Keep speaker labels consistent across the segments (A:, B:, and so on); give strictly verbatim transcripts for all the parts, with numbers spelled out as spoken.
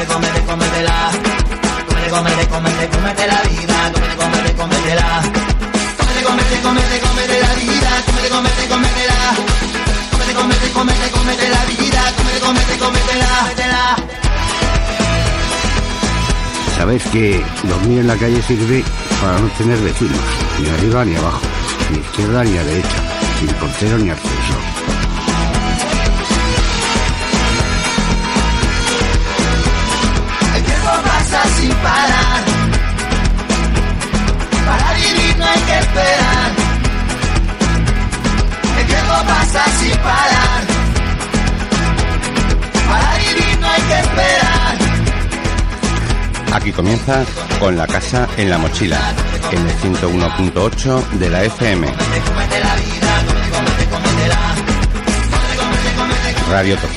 A: cómete, cómete, cómetela. Cómete, cómete, cómete, cómete la vida. Cómete, cómete, cómetela. Cómete, cómete, cómete, cómete la vida. Cómete, cómete, cómetela. Cómete, cómete, cómete, cómete la vida. Cómete, cómete, cómetela. Cómetela.
B: Sabéis que dormir en la calle sirve para no tener vecinos, ni arriba ni abajo, ni izquierda ni a derecha, sin portero ni ascensor.
A: El tiempo pasa sin parar. Para vivir no hay que esperar. El tiempo pasa sin parar. Para vivir no hay que esperar.
C: Aquí comienza Con la Casa en la Mochila, en el ciento uno punto ocho de la F M. Radio Topo.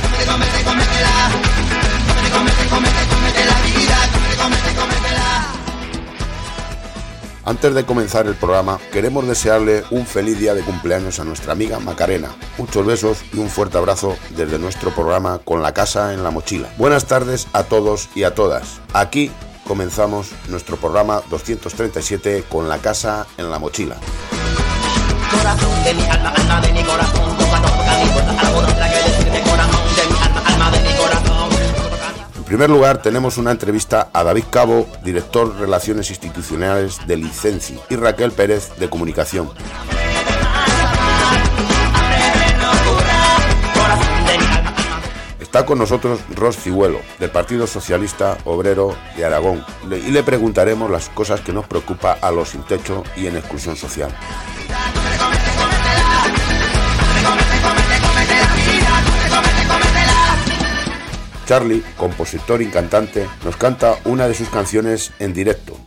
D: Antes de comenzar el programa, queremos desearle un feliz día de cumpleaños a nuestra amiga Macarena. Muchos besos y un fuerte abrazo desde nuestro programa Con la Casa en la Mochila. Buenas tardes a todos y a todas. Aquí comenzamos nuestro programa doscientos treinta y siete Con la Casa en la Mochila.
A: Corazón de mi alma, alma de mi corazón, cuando toca mi puerta, algo tendrá que decirte, corazón de mi alma, alma de mi corazón.
D: En primer lugar, tenemos una entrevista a David Cabo, director de Relaciones Institucionales de Licenci, y Raquel Pérez, de Comunicación. Está con nosotros Ros Cibuelo, del Partido Socialista Obrero de Aragón, y le preguntaremos las cosas que nos preocupa a los sin techo y en exclusión social. Charlie, compositor y cantante, nos canta una de sus canciones en directo.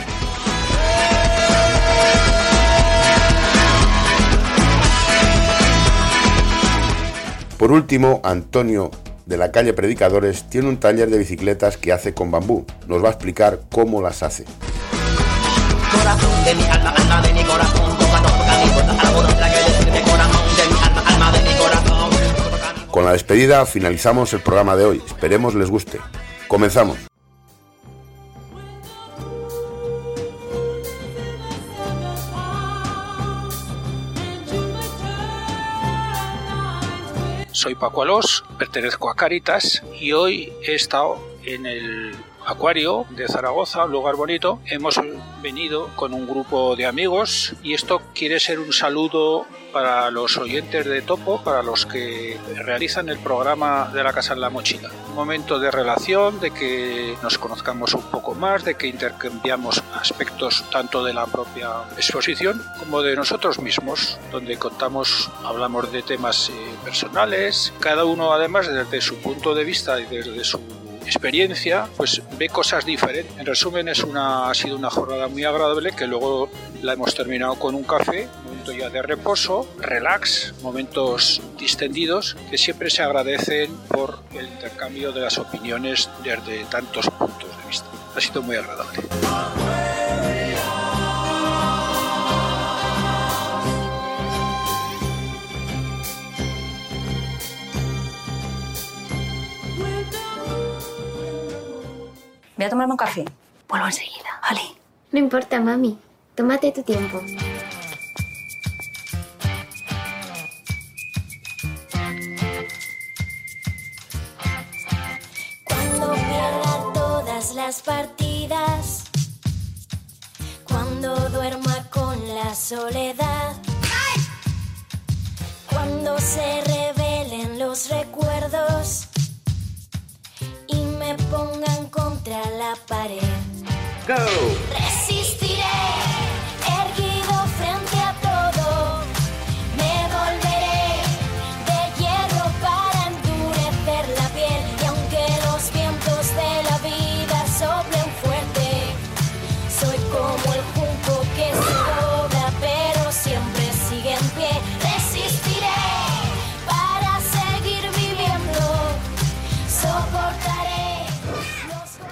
D: Por último, Antonio, de la calle Predicadores, tiene un taller de bicicletas que hace con bambú. Nos va a explicar cómo las hace. Corazón de mi alma, alma de mi corazón, cuando toca mi puerta, algo tendrá que decirte, corazón de mi alma, alma de mi corazón. Con la despedida finalizamos el programa de hoy. Esperemos les guste. Comenzamos.
E: Soy Paco Alós, pertenezco a Cáritas y hoy he estado en el Acuario de Zaragoza, un lugar bonito. Hemos venido con un grupo de amigos y esto quiere ser un saludo para los oyentes de Topo, para los que realizan el programa de la Casa en la Mochila. Un momento de relación, de que nos conozcamos un poco más, de que intercambiamos aspectos tanto de la propia exposición como de nosotros mismos, donde contamos, hablamos de temas eh, personales, cada uno además desde su punto de vista y desde su experiencia, pues ve cosas diferentes. En resumen, es una, ha sido una jornada muy agradable que luego la hemos terminado con un café, un momento ya de reposo, relax, momentos distendidos que siempre se agradecen por el intercambio de las opiniones desde tantos puntos de vista. Ha sido muy agradable.
F: Voy a tomarme un café.
G: Vuelvo enseguida.
F: Vale.
G: No importa, mami. Tómate tu tiempo.
H: Cuando pierda todas las partidas, cuando duerma con la soledad, cuando se revelen los recuerdos y me pongan contra la pared.
B: Go.
H: Resistiré, erguido frente a todo. Me volveré de hierro para endurecer la piel. Y aunque los vientos de la vida soplen fuerte, soy como el junco que se dobla pero siempre sigue en pie. Resistiré para seguir viviendo, soportaré.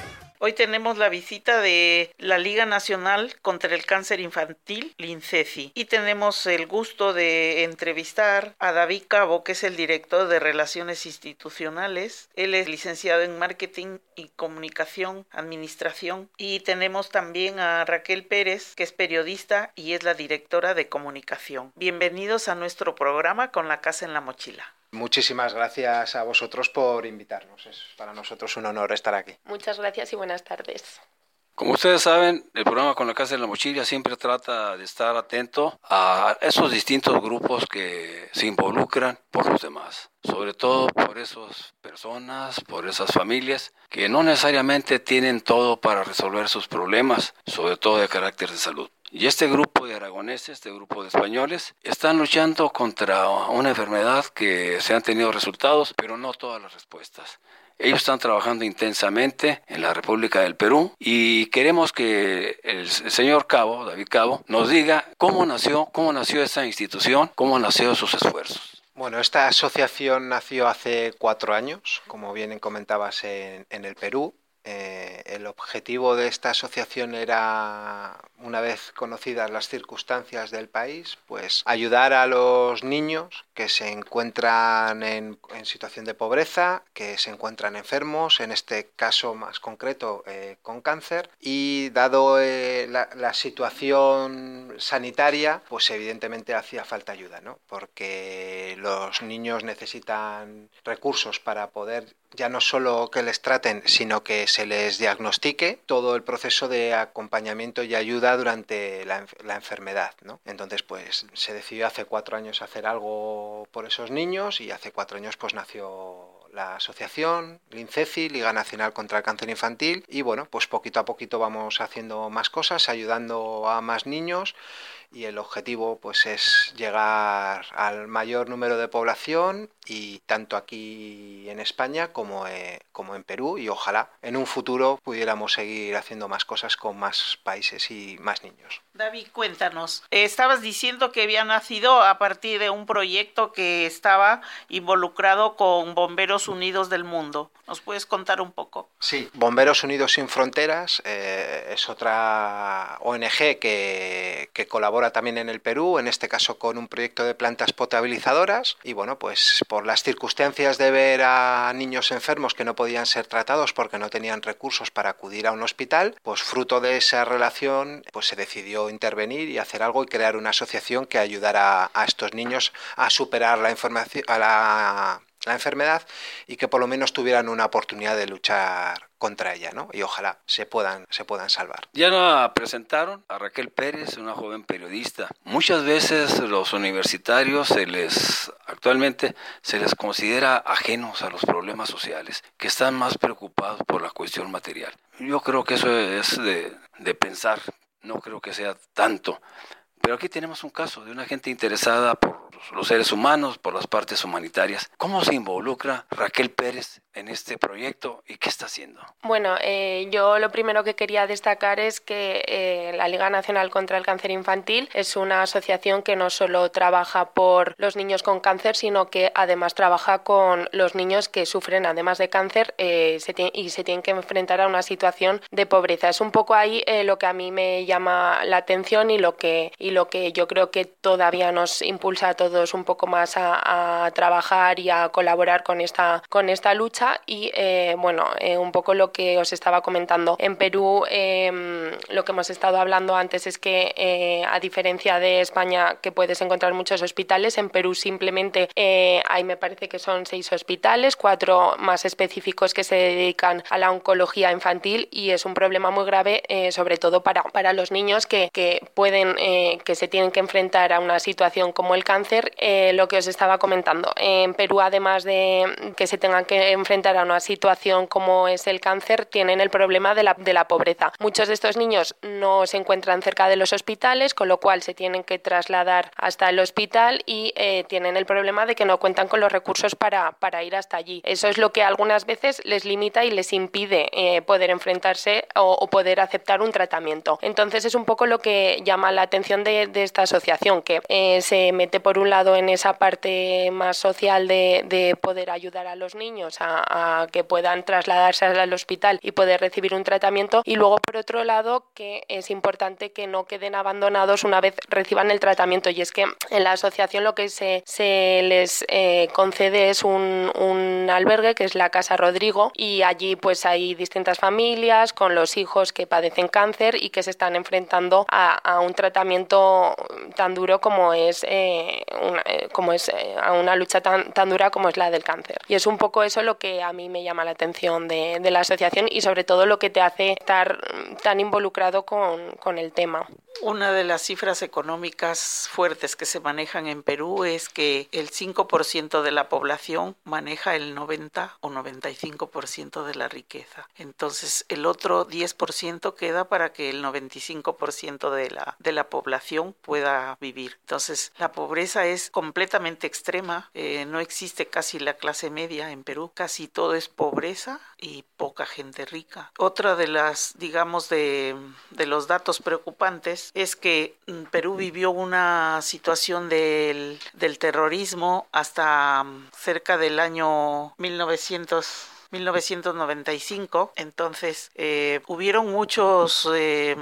I: Hoy tenemos la visita de la Liga Nacional contra el Cáncer Infantil, LINCECI, y tenemos el gusto de entrevistar a David Cabo, que es el director de Relaciones Institucionales. Él es licenciado en Marketing y Comunicación, Administración, y tenemos también a Raquel Pérez, que es periodista y es la directora de Comunicación. Bienvenidos a nuestro programa Con la Casa en la Mochila.
J: Muchísimas gracias a vosotros por invitarnos. Es para nosotros un honor estar aquí.
K: Muchas gracias y buenas tardes.
L: Como ustedes saben, el programa Con la Casa en la Mochila siempre trata de estar atento a esos distintos grupos que se involucran por los demás. Sobre todo por esas personas, por esas familias que no necesariamente tienen todo para resolver sus problemas, sobre todo de carácter de salud. Y este grupo de aragoneses, este grupo de españoles, están luchando contra una enfermedad que se han tenido resultados, pero no todas las respuestas. Ellos están trabajando intensamente en la República del Perú y queremos que el señor Cabo, David Cabo, nos diga cómo nació, cómo nació esta institución, cómo nació sus esfuerzos.
J: Bueno, esta asociación nació hace cuatro años, como bien comentabas, en, en el Perú. Eh, el objetivo de esta asociación era, una vez conocidas las circunstancias del país, pues ayudar a los niños que se encuentran en, en situación de pobreza, que se encuentran enfermos, en este caso más concreto eh, con cáncer, y dado eh, la, la situación sanitaria, pues evidentemente hacía falta ayuda, ¿no? Porque los niños necesitan recursos para poder ya no solo que les traten, sino que se les diagnostique todo el proceso de acompañamiento y ayuda durante la, la enfermedad, ¿no? Entonces, pues se decidió hace cuatro años hacer algo por esos niños y hace cuatro años pues nació la asociación LINCECI, Liga Nacional contra el Cáncer Infantil, y bueno, pues poquito a poquito vamos haciendo más cosas, ayudando a más niños, y el objetivo pues es llegar al mayor número de población, y tanto aquí en España como, eh, como en Perú, y ojalá en un futuro pudiéramos seguir haciendo más cosas con más países y más niños.
I: David, cuéntanos, estabas diciendo que había nacido a partir de un proyecto que estaba involucrado con Bomberos Unidos del Mundo. ¿Nos puedes contar un poco?
J: Sí, Bomberos Unidos Sin Fronteras eh, es otra O N G que, que colabora también en el Perú, en este caso con un proyecto de plantas potabilizadoras, y bueno, pues por las circunstancias de ver a niños enfermos que no podían ser tratados porque no tenían recursos para acudir a un hospital, pues fruto de esa relación pues se decidió intervenir y hacer algo y crear una asociación que ayudara a estos niños a superar la información, a la, la enfermedad, y que por lo menos tuvieran una oportunidad de luchar contra ella, ¿no? Y ojalá se puedan, se puedan salvar.
L: Ya la presentaron a Raquel Pérez, una joven periodista. Muchas veces los universitarios se les, actualmente se les considera ajenos a los problemas sociales, que están más preocupados por la cuestión material. Yo creo que eso es de, de pensar, no creo que sea tanto. Pero aquí tenemos un caso de una gente interesada por los seres humanos, por las partes humanitarias. ¿Cómo se involucra Raquel Pérez en este proyecto y qué está haciendo?
K: Bueno, eh, yo lo primero que quería destacar es que eh, la Liga Nacional contra el Cáncer Infantil es una asociación que no solo trabaja por los niños con cáncer, sino que además trabaja con los niños que sufren, además de cáncer, eh, se tiene, y se tienen que enfrentar a una situación de pobreza. Es un poco ahí eh, lo que a mí me llama la atención y lo que, y lo que yo creo que todavía nos impulsa a todos un poco más a, a trabajar y a colaborar con esta, con esta lucha. Y eh, bueno, eh, un poco lo que os estaba comentando. En Perú eh, lo que hemos estado hablando antes es que eh, a diferencia de España, que puedes encontrar muchos hospitales, en Perú simplemente eh, hay, me parece que son seis hospitales, cuatro más específicos que se dedican a la oncología infantil, y es un problema muy grave, eh, sobre todo para, para los niños que, que pueden eh, que se tienen que enfrentar a una situación como el cáncer. Eh, lo que os estaba comentando, en Perú, además de que se tengan que enfrentar a una situación como es el cáncer, tienen el problema de la, de la pobreza. Muchos de estos niños no se encuentran cerca de los hospitales, con lo cual se tienen que trasladar hasta el hospital y eh, tienen el problema de que no cuentan con los recursos para, para ir hasta allí. Eso es lo que algunas veces les limita y les impide eh, poder enfrentarse o, o poder aceptar un tratamiento. Entonces es un poco lo que llama la atención de de, de esta asociación, que eh, se mete por un lado en esa parte más social de, de poder ayudar a los niños a, a que puedan trasladarse al hospital y poder recibir un tratamiento, y luego por otro lado que es importante que no queden abandonados una vez reciban el tratamiento, y es que en la asociación lo que se, se les eh, concede es un, un albergue que es la Casa Rodrigo, y allí pues hay distintas familias con los hijos que padecen cáncer y que se están enfrentando a, a un tratamiento tan duro como es, eh, una, eh, como es eh, a una lucha tan, tan dura como es la del cáncer. Y es un poco eso lo que a mí me llama la atención de, de la asociación, y sobre todo lo que te hace estar tan involucrado con, con el tema.
I: Una de las cifras económicas fuertes que se manejan en Perú es que el cinco por ciento de la población maneja el noventa o noventa y cinco por ciento de la riqueza. Entonces el otro diez por ciento queda para que el noventa y cinco por ciento de la, de la población pueda vivir. Entonces la pobreza es completamente extrema, eh, no existe casi la clase media en Perú, casi todo es pobreza y poca gente rica. Otra de las, digamos, de, de los datos preocupantes es que Perú vivió una situación del, del terrorismo hasta cerca del año mil novecientos mil novecientos noventa y cinco. Entonces eh, hubieron muchos eh,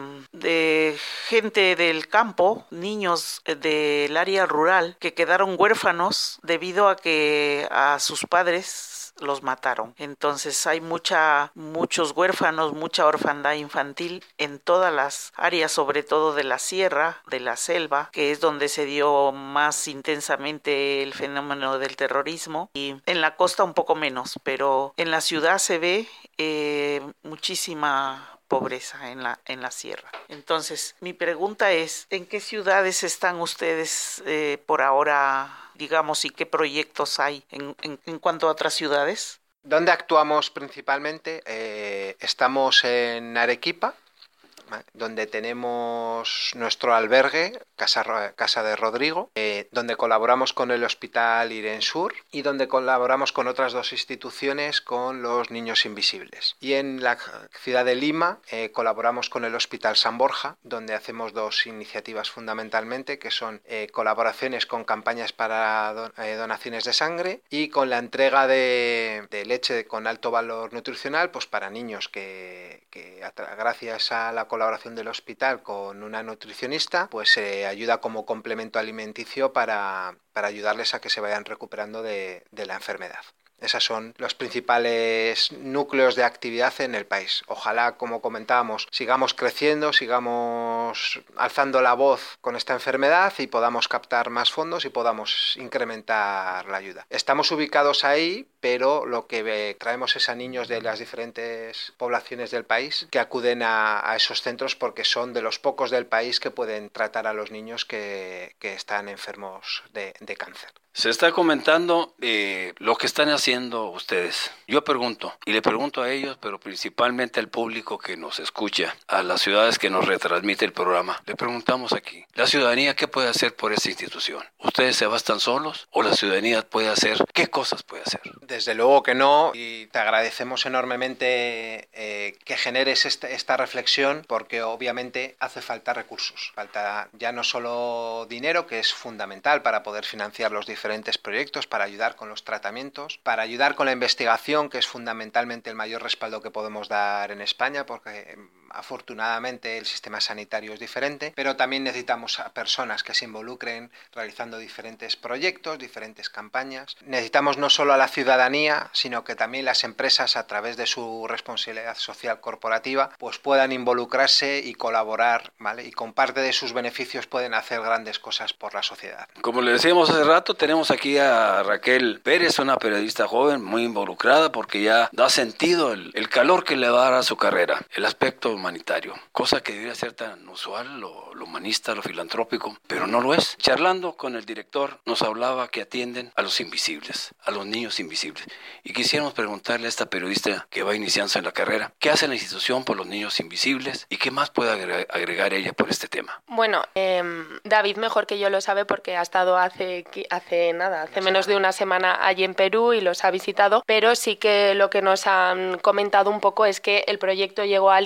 I: de gente del campo, niños del área rural que quedaron huérfanos debido a que a sus padres los mataron. Entonces hay mucha, muchos huérfanos, mucha orfandad infantil en todas las áreas, sobre todo de la sierra, de la selva, que es donde se dio más intensamente el fenómeno del terrorismo, y en la costa un poco menos, pero en la ciudad se ve eh, muchísima pobreza en la, en la sierra. Entonces, mi pregunta es, ¿en qué ciudades están ustedes eh, por ahora, digamos, y qué proyectos hay en, en, en cuanto a otras ciudades?
J: ¿Dónde actuamos principalmente? Eh, estamos en Arequipa, ¿vale?, donde tenemos nuestro albergue, Casa, Casa de Rodrigo, eh, donde colaboramos con el Hospital Irensur y donde colaboramos con otras dos instituciones con los niños invisibles. Y en la ciudad de Lima eh, colaboramos con el Hospital San Borja, donde hacemos dos iniciativas fundamentalmente, que son eh, colaboraciones con campañas para don, eh, donaciones de sangre y con la entrega de, de leche con alto valor nutricional, pues para niños que, que gracias a la colaboración del hospital con una nutricionista, pues se eh, ayuda como complemento alimenticio para, para ayudarles a que se vayan recuperando de, de la enfermedad. Esos son los principales núcleos de actividad en el país. Ojalá, como comentábamos, sigamos creciendo, sigamos alzando la voz con esta enfermedad y podamos captar más fondos y podamos incrementar la ayuda. Estamos ubicados ahí, pero lo que traemos es a niños de las diferentes poblaciones del país que acuden a, a esos centros, porque son de los pocos del país que pueden tratar a los niños que, que están enfermos de, de cáncer.
L: Se está comentando eh, lo que están haciendo ustedes. Yo pregunto, y le pregunto a ellos, pero principalmente al público que nos escucha, a las ciudades que nos retransmite el programa. Le preguntamos aquí, ¿la ciudadanía qué puede hacer por esta institución? ¿Ustedes se bastan solos o la ciudadanía puede hacer? ¿Qué cosas puede hacer?
J: Desde luego que no, y te agradecemos enormemente eh, que generes este, esta reflexión, porque obviamente hace falta recursos. Falta ya no solo dinero, que es fundamental para poder financiar los diferentes diferentes proyectos, para ayudar con los tratamientos, para ayudar con la investigación, que es fundamentalmente el mayor respaldo que podemos dar en España, porque afortunadamente el sistema sanitario es diferente, pero también necesitamos a personas que se involucren realizando diferentes proyectos, diferentes campañas. Necesitamos no solo a la ciudadanía, sino que también las empresas, a través de su responsabilidad social corporativa, pues puedan involucrarse y colaborar, ¿vale? Y con parte de sus beneficios pueden hacer grandes cosas por la sociedad.
L: Como le decíamos hace rato, tenemos aquí a Raquel Pérez, una periodista joven muy involucrada, porque ya da sentido el, el calor que le va a dar a su carrera, el aspecto humanitario, cosa que debería ser tan usual, lo, lo humanista, lo filantrópico, pero no lo es. Charlando con el director nos hablaba que atienden a los invisibles, a los niños invisibles, y quisiéramos preguntarle a esta periodista que va iniciándose en la carrera, ¿qué hace la institución por los niños invisibles y qué más puede agregar, agregar ella por este tema?
K: Bueno, eh, David mejor que yo lo sabe, porque ha estado hace, hace nada, hace menos de una semana allí en Perú y los ha visitado, pero sí que lo que nos han comentado un poco es que el proyecto llegó al INCECI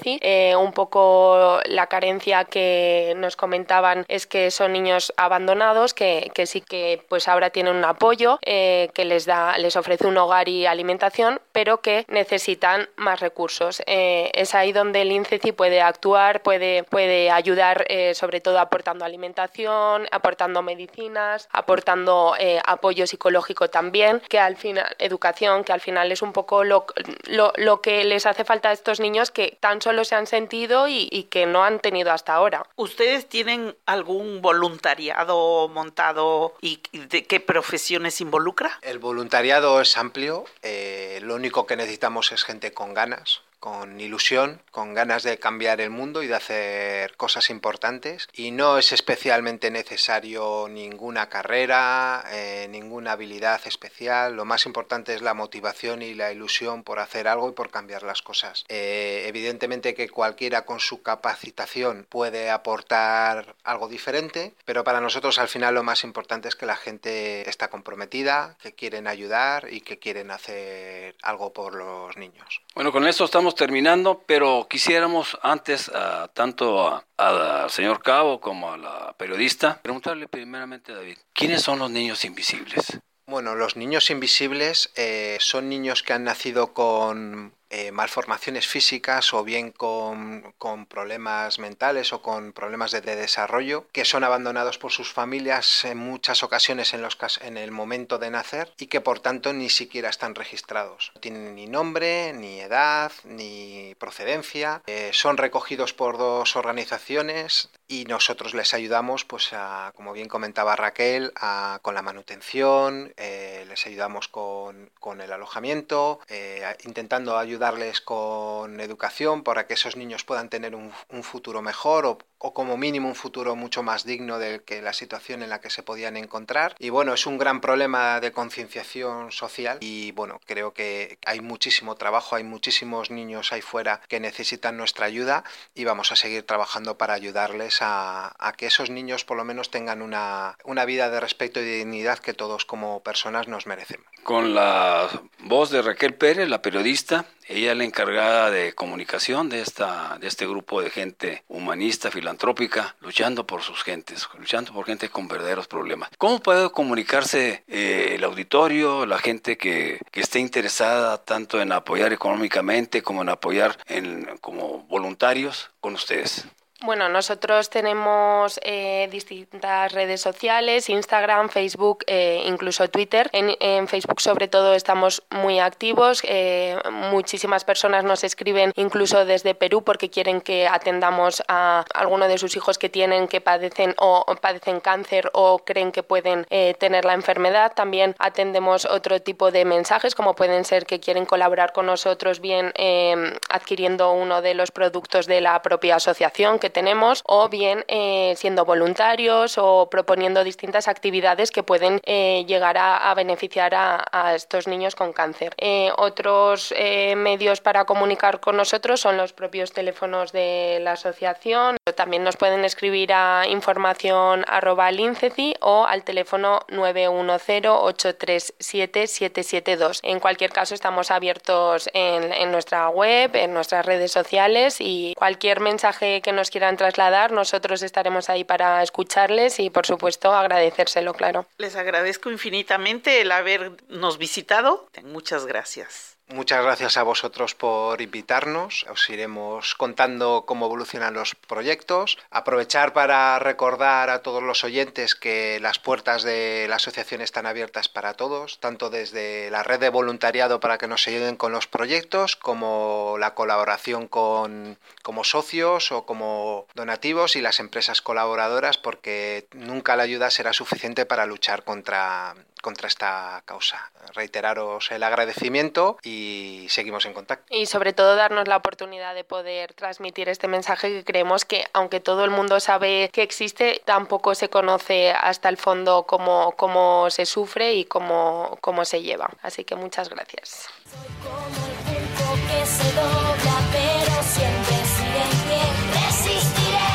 K: INCECI. Eh, un poco la carencia que nos comentaban es que son niños abandonados, que, que sí que pues ahora tienen un apoyo, eh, que les da, les ofrece un hogar y alimentación, pero que necesitan más recursos. Eh, es ahí donde el INCECI puede actuar, puede, puede ayudar, eh, sobre todo aportando alimentación, aportando medicinas, aportando eh, apoyo psicológico también, que al final, educación, que al final es un poco lo, lo, lo que les hace falta a estos niños que tan solo se han sentido y, y que no han tenido hasta ahora.
I: ¿Ustedes tienen algún voluntariado montado y de qué profesiones involucra?
J: El voluntariado es amplio, eh, lo único que necesitamos es gente con ganas, con ilusión, con ganas de cambiar el mundo y de hacer cosas importantes, y no es especialmente necesario ninguna carrera, eh, ninguna habilidad especial. Lo más importante es la motivación y la ilusión por hacer algo y por cambiar las cosas. Eh, evidentemente que cualquiera con su capacitación puede aportar algo diferente, pero para nosotros al final lo más importante es que la gente está comprometida, que quieren ayudar y que quieren hacer algo por los niños.
L: Bueno, con esto estamos terminando, pero quisiéramos antes, uh, tanto al señor Cabo como a la periodista, preguntarle primeramente a David, ¿quiénes son los niños invisibles?
J: Bueno, los niños invisibles eh, son niños que han nacido con eh, malformaciones físicas o bien con, con problemas mentales o con problemas de, de desarrollo, que son abandonados por sus familias en muchas ocasiones en, los, en el momento de nacer y que por tanto ni siquiera están registrados. No tienen ni nombre, ni edad, ni procedencia. Eh, son recogidos por dos organizaciones y nosotros les ayudamos, pues a, como bien comentaba Raquel, a, con la manutención, eh, les ayudamos con, con el alojamiento, eh, intentando ayudarles con educación para que esos niños puedan tener un, un futuro mejor o, o como mínimo un futuro mucho más digno de que la situación en la que se podían encontrar. Y bueno, es un gran problema de concienciación social y bueno, creo que hay muchísimo trabajo, hay muchísimos niños ahí fuera que necesitan nuestra ayuda y vamos a seguir trabajando para ayudarles a, a que esos niños por lo menos tengan una, una vida de respeto y de dignidad que todos como personas nos merecemos.
L: Con la voz de Raquel Pérez, la periodista, ella es la encargada de comunicación de, esta, de este grupo de gente humanista, filantrópica, luchando por sus gentes, luchando por gente con verdaderos problemas. ¿Cómo puede comunicarse eh, el auditorio, la gente que, que esté interesada tanto en apoyar económicamente como en apoyar en, como voluntarios con ustedes?
K: Bueno, nosotros tenemos eh, distintas redes sociales, Instagram, Facebook, eh, incluso Twitter. En, en Facebook sobre todo estamos muy activos, eh, muchísimas personas nos escriben incluso desde Perú porque quieren que atendamos a alguno de sus hijos que tienen, que padecen o, o padecen cáncer o creen que pueden eh, tener la enfermedad. También atendemos otro tipo de mensajes como pueden ser que quieren colaborar con nosotros bien eh, adquiriendo uno de los productos de la propia asociación que tenemos o bien eh, siendo voluntarios o proponiendo distintas actividades que pueden eh, llegar a, a beneficiar a, a estos niños con cáncer. Eh, otros eh, medios para comunicar con nosotros son los propios teléfonos de la asociación. También nos pueden escribir a información arroba linceci o al teléfono nueve uno cero ocho tres siete siete siete dos. En cualquier caso estamos abiertos en, en nuestra web, en nuestras redes sociales y cualquier mensaje que nos quieran trasladar, nosotros estaremos ahí para escucharles y por supuesto agradecérselo, claro.
I: Les agradezco infinitamente el habernos visitado. Muchas gracias.
J: Muchas gracias a vosotros por invitarnos. Os iremos contando cómo evolucionan los proyectos. Aprovechar para recordar a todos los oyentes que las puertas de la asociación están abiertas para todos, tanto desde la red de voluntariado para que nos ayuden con los proyectos, como la colaboración con como socios o como donativos y las empresas colaboradoras, porque nunca la ayuda será suficiente para luchar contra contra esta causa. Reiteraros el agradecimiento y seguimos en contacto.
K: Y sobre todo darnos la oportunidad de poder transmitir este mensaje que creemos que aunque todo el mundo sabe que existe, tampoco se conoce hasta el fondo cómo, cómo se sufre y cómo, cómo se lleva. Así que muchas gracias.
H: Soy como el pulpo que se dobla, pero siempre sigue en pie. Resistiré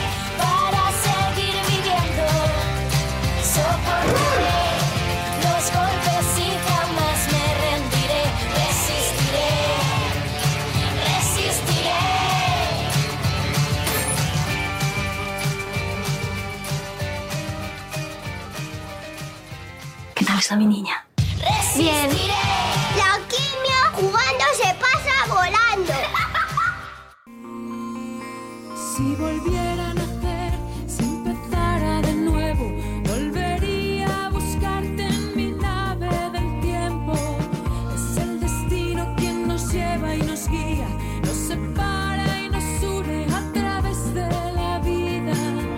H: para seguir viviendo. Soportaré los golpes y jamás me rendiré. Resistiré, resistiré.
F: estás, mi niña?
G: Bien.
H: La alquimia jugando se pasa volando.
M: Si volviera a nacer, si empezara de nuevo, volvería a buscarte en mi nave del tiempo. Es el destino quien nos lleva y nos guía, nos separa y nos une a través de la vida.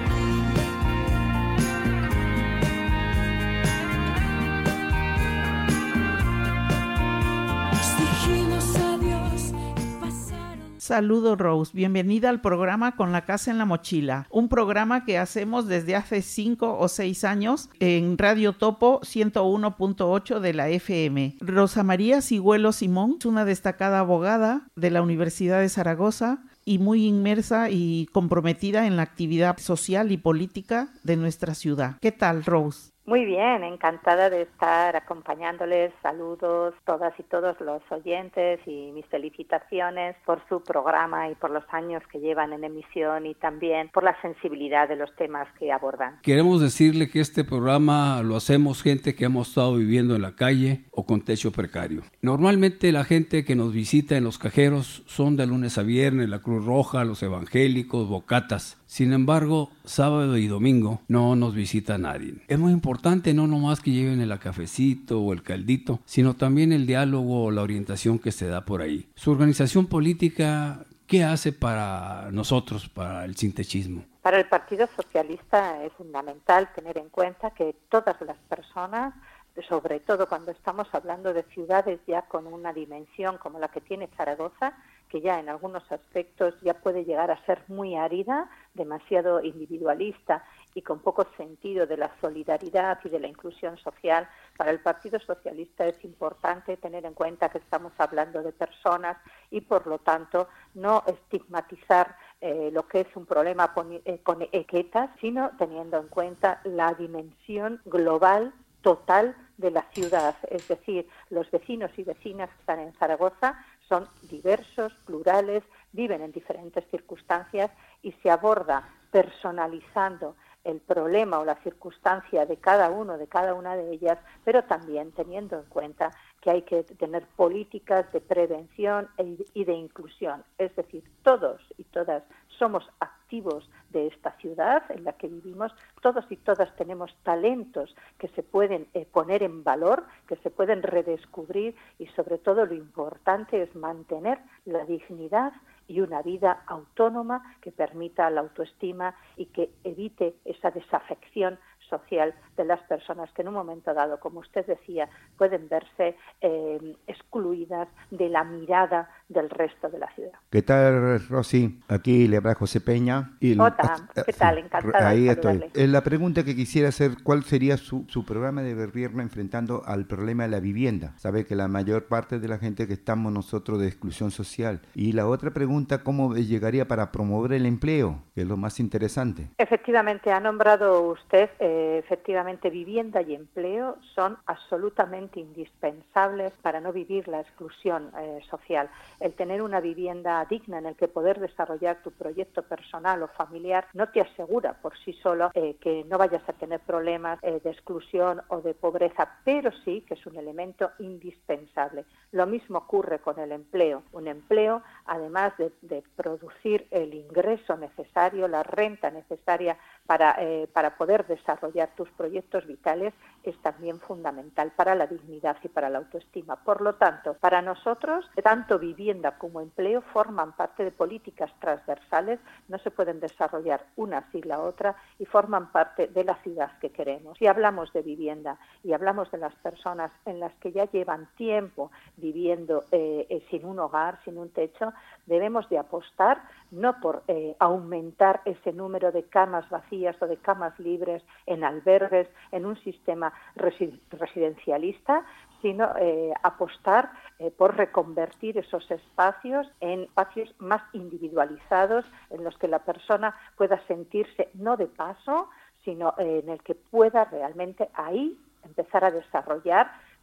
M: Nos dijimos adiós y pasaron.
N: Saludos, Rose. Bienvenida al programa Con la Casa en la Mochila, un programa que hacemos desde hace cinco o seis años en Radio Topo ciento uno punto ocho de la F M. Rosa María Sigüelo Simón es una destacada abogada de la Universidad de Zaragoza y muy inmersa y comprometida en la actividad social y política de nuestra ciudad. ¿Qué tal, Rose?
O: Muy bien, encantada de estar acompañándoles. Saludos todas y todos los oyentes y mis felicitaciones por su programa y por los años que llevan en emisión y también por la sensibilidad de los temas que abordan.
P: Queremos decirle que este programa lo hacemos gente que hemos estado viviendo en la calle o con techo precario. Normalmente la gente que nos visita en los cajeros son de lunes a viernes, la Cruz Roja, los evangélicos, bocatas. Sin embargo, sábado y domingo no nos visita nadie. Es muy importante no nomás que lleven el cafecito o el caldito, sino también el diálogo o la orientación que se da por ahí. Su organización política, ¿qué hace para nosotros, para el sintechismo?
O: Para el Partido Socialista es fundamental tener en cuenta que todas las personas, sobre todo cuando estamos hablando de ciudades ya con una dimensión como la que tiene Zaragoza, que ya en algunos aspectos ya puede llegar a ser muy árida, demasiado individualista y con poco sentido de la solidaridad y de la inclusión social, para el Partido Socialista es importante tener en cuenta que estamos hablando de personas y, por lo tanto, no estigmatizar eh, lo que es un problema con, eh, con etiquetas, sino teniendo en cuenta la dimensión global total de la ciudad, es decir, los vecinos y vecinas que están en Zaragoza son diversos, plurales, viven en diferentes circunstancias y se aborda personalizando el problema o la circunstancia de cada uno, de cada una de ellas, pero también teniendo en cuenta que hay que tener políticas de prevención y de inclusión. Es decir, todos y todas somos activos de esta ciudad en la que vivimos, todos y todas tenemos talentos que se pueden eh, poner en valor, que se pueden redescubrir y sobre todo lo importante es mantener la dignidad y una vida autónoma que permita la autoestima y que evite esa desafección social de las personas que en un momento dado, como usted decía, pueden verse eh, excluidas de la mirada del resto de la ciudad.
B: ¿Qué tal, Rosy? Aquí le habla José Peña. Y
O: Hola, ¿qué tal? Encantada
B: Ahí
O: de
B: estoy.
O: saludarle.
B: La pregunta que quisiera hacer, ¿cuál sería su, su programa de gobierno enfrentando al problema de la vivienda? Sabe que la mayor parte de la gente que estamos nosotros de exclusión social. Y la otra pregunta, ¿cómo llegaría para promover el empleo? Que es lo más interesante.
O: Efectivamente, ha nombrado usted, eh, efectivamente, vivienda y empleo son absolutamente indispensables para no vivir la exclusión eh, social. El tener una vivienda digna en el que poder desarrollar tu proyecto personal o familiar no te asegura por sí solo eh, que no vayas a tener problemas eh, de exclusión o de pobreza, pero sí que es un elemento indispensable. Lo mismo ocurre con el empleo. Un empleo, además de, de producir el ingreso necesario, la renta necesaria para, eh, para poder desarrollar tus proyectos vitales, es también fundamental para la dignidad y para la autoestima. Por lo tanto, para nosotros, tanto vivienda como empleo forman parte de políticas transversales, no se pueden desarrollar una sin la otra y forman parte de la ciudad que queremos. Si hablamos de vivienda y hablamos de las personas en las que ya llevan tiempo viviendo eh, eh, sin un hogar, sin un techo, debemos de apostar no por eh, aumentar ese número de camas vacías o de camas libres en albergues, en un sistema resi- residencialista, sino eh, apostar eh, por reconvertir esos espacios en espacios más individualizados, en los que la persona pueda sentirse no de paso, sino eh, en el que pueda realmente ahí empezar a desarrollar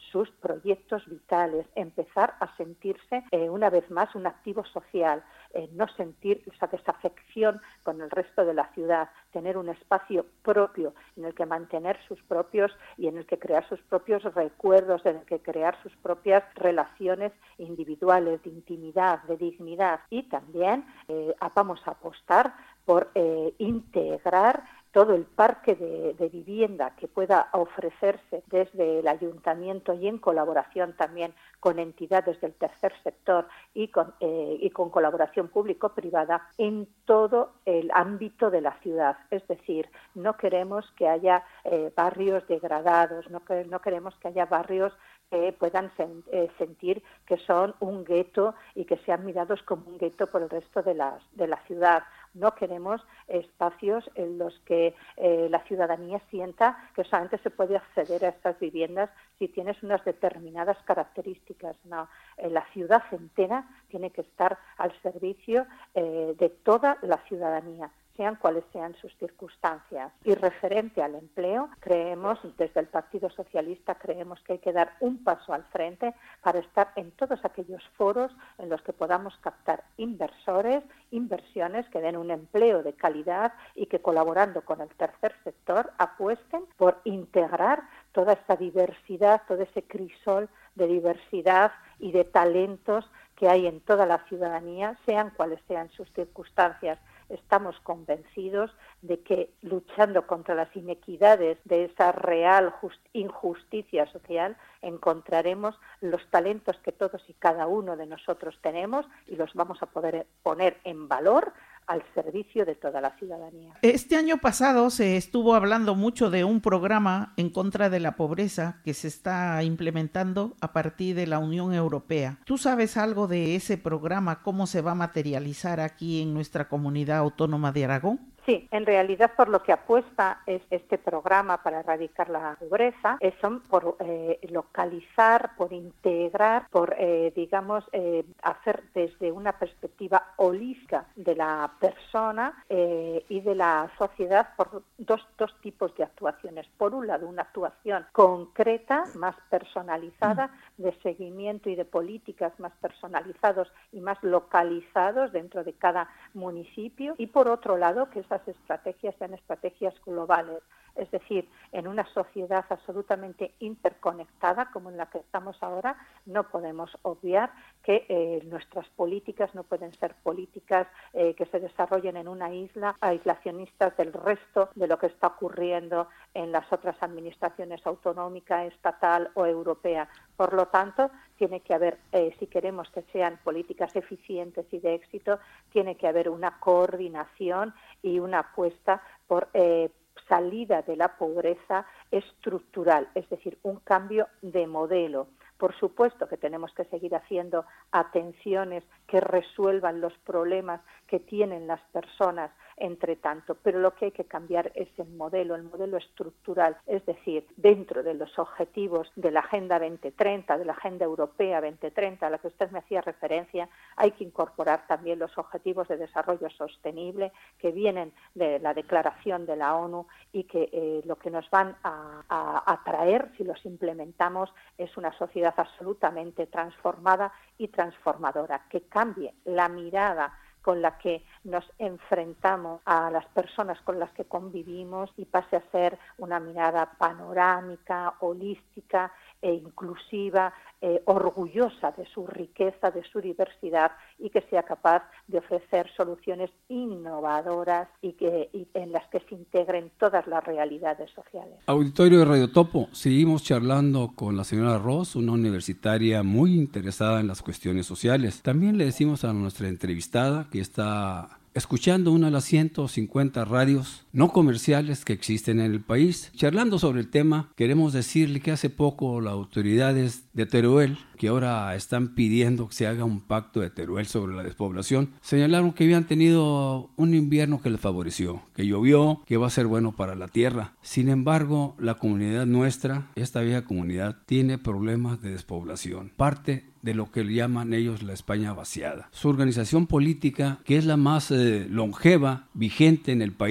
O: sus proyectos vitales, empezar a sentirse eh, una vez más un activo social, eh, no sentir esa desafección con el resto de la ciudad, tener un espacio propio en el que mantener sus propios y en el que crear sus propios recuerdos, en el que crear sus propias relaciones individuales de intimidad, de dignidad. Y también eh, vamos a apostar por eh, integrar todo el parque de, de vivienda que pueda ofrecerse desde el ayuntamiento y en colaboración también con entidades del tercer sector y con, eh, y con colaboración público-privada en todo el ámbito de la ciudad. Es decir, no queremos que haya eh, barrios degradados, no, que, no queremos que haya barrios que puedan sen, eh, sentir que son un gueto y que sean mirados como un gueto por el resto de, las, de la ciudad. No queremos espacios en los que eh, la ciudadanía sienta que solamente se puede acceder a estas viviendas si tienes unas determinadas características. No, eh, la ciudad entera tiene que estar al servicio eh, de toda la ciudadanía, sean cuales sean sus circunstancias. Y referente al empleo, creemos, desde el Partido Socialista, creemos que hay que dar un paso al frente para estar en todos aquellos foros en los que podamos captar inversores, inversiones que den un empleo de calidad y que, colaborando con el tercer sector, apuesten por integrar toda esta diversidad, todo ese crisol de diversidad y de talentos que hay en toda la ciudadanía, sean cuales sean sus circunstancias. Estamos convencidos de que, luchando contra las inequidades de esa real just- injusticia social, encontraremos los talentos que todos y cada uno de nosotros tenemos y los vamos a poder poner en valor al servicio de toda la ciudadanía.
N: Este año pasado se estuvo hablando mucho de un programa en contra de la pobreza que se está implementando a partir de la Unión Europea. ¿Tú sabes algo de ese programa? ¿Cómo se va a materializar aquí en nuestra comunidad autónoma de Aragón?
O: Sí, en realidad por lo que apuesta es este programa para erradicar la pobreza es son por eh, localizar, por integrar, por eh, digamos eh, hacer desde una perspectiva holística de la persona eh, y de la sociedad por dos, dos tipos de actuaciones. Por un lado, una actuación concreta, más personalizada, de seguimiento y de políticas más personalizados y más localizados dentro de cada municipio, y por otro lado, que esas estrategias sean estrategias globales, es decir, en una sociedad absolutamente interconectada como en la que estamos ahora, no podemos obviar que eh, nuestras políticas no pueden ser políticas eh, que se desarrollen en una isla, aislacionistas del resto de lo que está ocurriendo en las otras administraciones autonómica, estatal o europea. Por lo tanto, tiene que haber, eh, si queremos que sean políticas eficientes y de éxito, tiene que haber una coordinación y una apuesta por eh, salida de la pobreza estructural, es decir, un cambio de modelo. Por supuesto que tenemos que seguir haciendo atenciones que resuelvan los problemas que tienen las personas entre tanto, pero lo que hay que cambiar es el modelo, el modelo estructural, es decir, dentro de los objetivos de la Agenda veinte treinta, de la Agenda Europea veinte treinta, a la que usted me hacía referencia, hay que incorporar también los objetivos de desarrollo sostenible que vienen de la Declaración de la ONU y que eh, lo que nos van a, a, a traer, si los implementamos, es una sociedad absolutamente transformada y transformadora, que cambie la mirada con la que nos enfrentamos a las personas con las que convivimos y pase a ser una mirada panorámica, holística e inclusiva, eh, orgullosa de su riqueza, de su diversidad, y que sea capaz de ofrecer soluciones innovadoras y que y en las que se integren todas las realidades sociales.
P: Auditorio de Radio Topo, seguimos charlando con la señora Ross, una universitaria muy interesada en las cuestiones sociales. También le decimos a nuestra entrevistada que está escuchando una de las ciento cincuenta radios no comerciales que existen en el país. Charlando sobre el tema, queremos decirle que hace poco las autoridades de Teruel, que ahora están pidiendo que se haga un pacto de Teruel sobre la despoblación, señalaron que habían tenido un invierno que les favoreció, que llovió, que va a ser bueno para la tierra. Sin embargo, la comunidad nuestra, esta vieja comunidad, tiene problemas de despoblación. Parte de lo que le llaman ellos la España vaciada. Su organización política, que es la más eh, longeva, vigente en el país y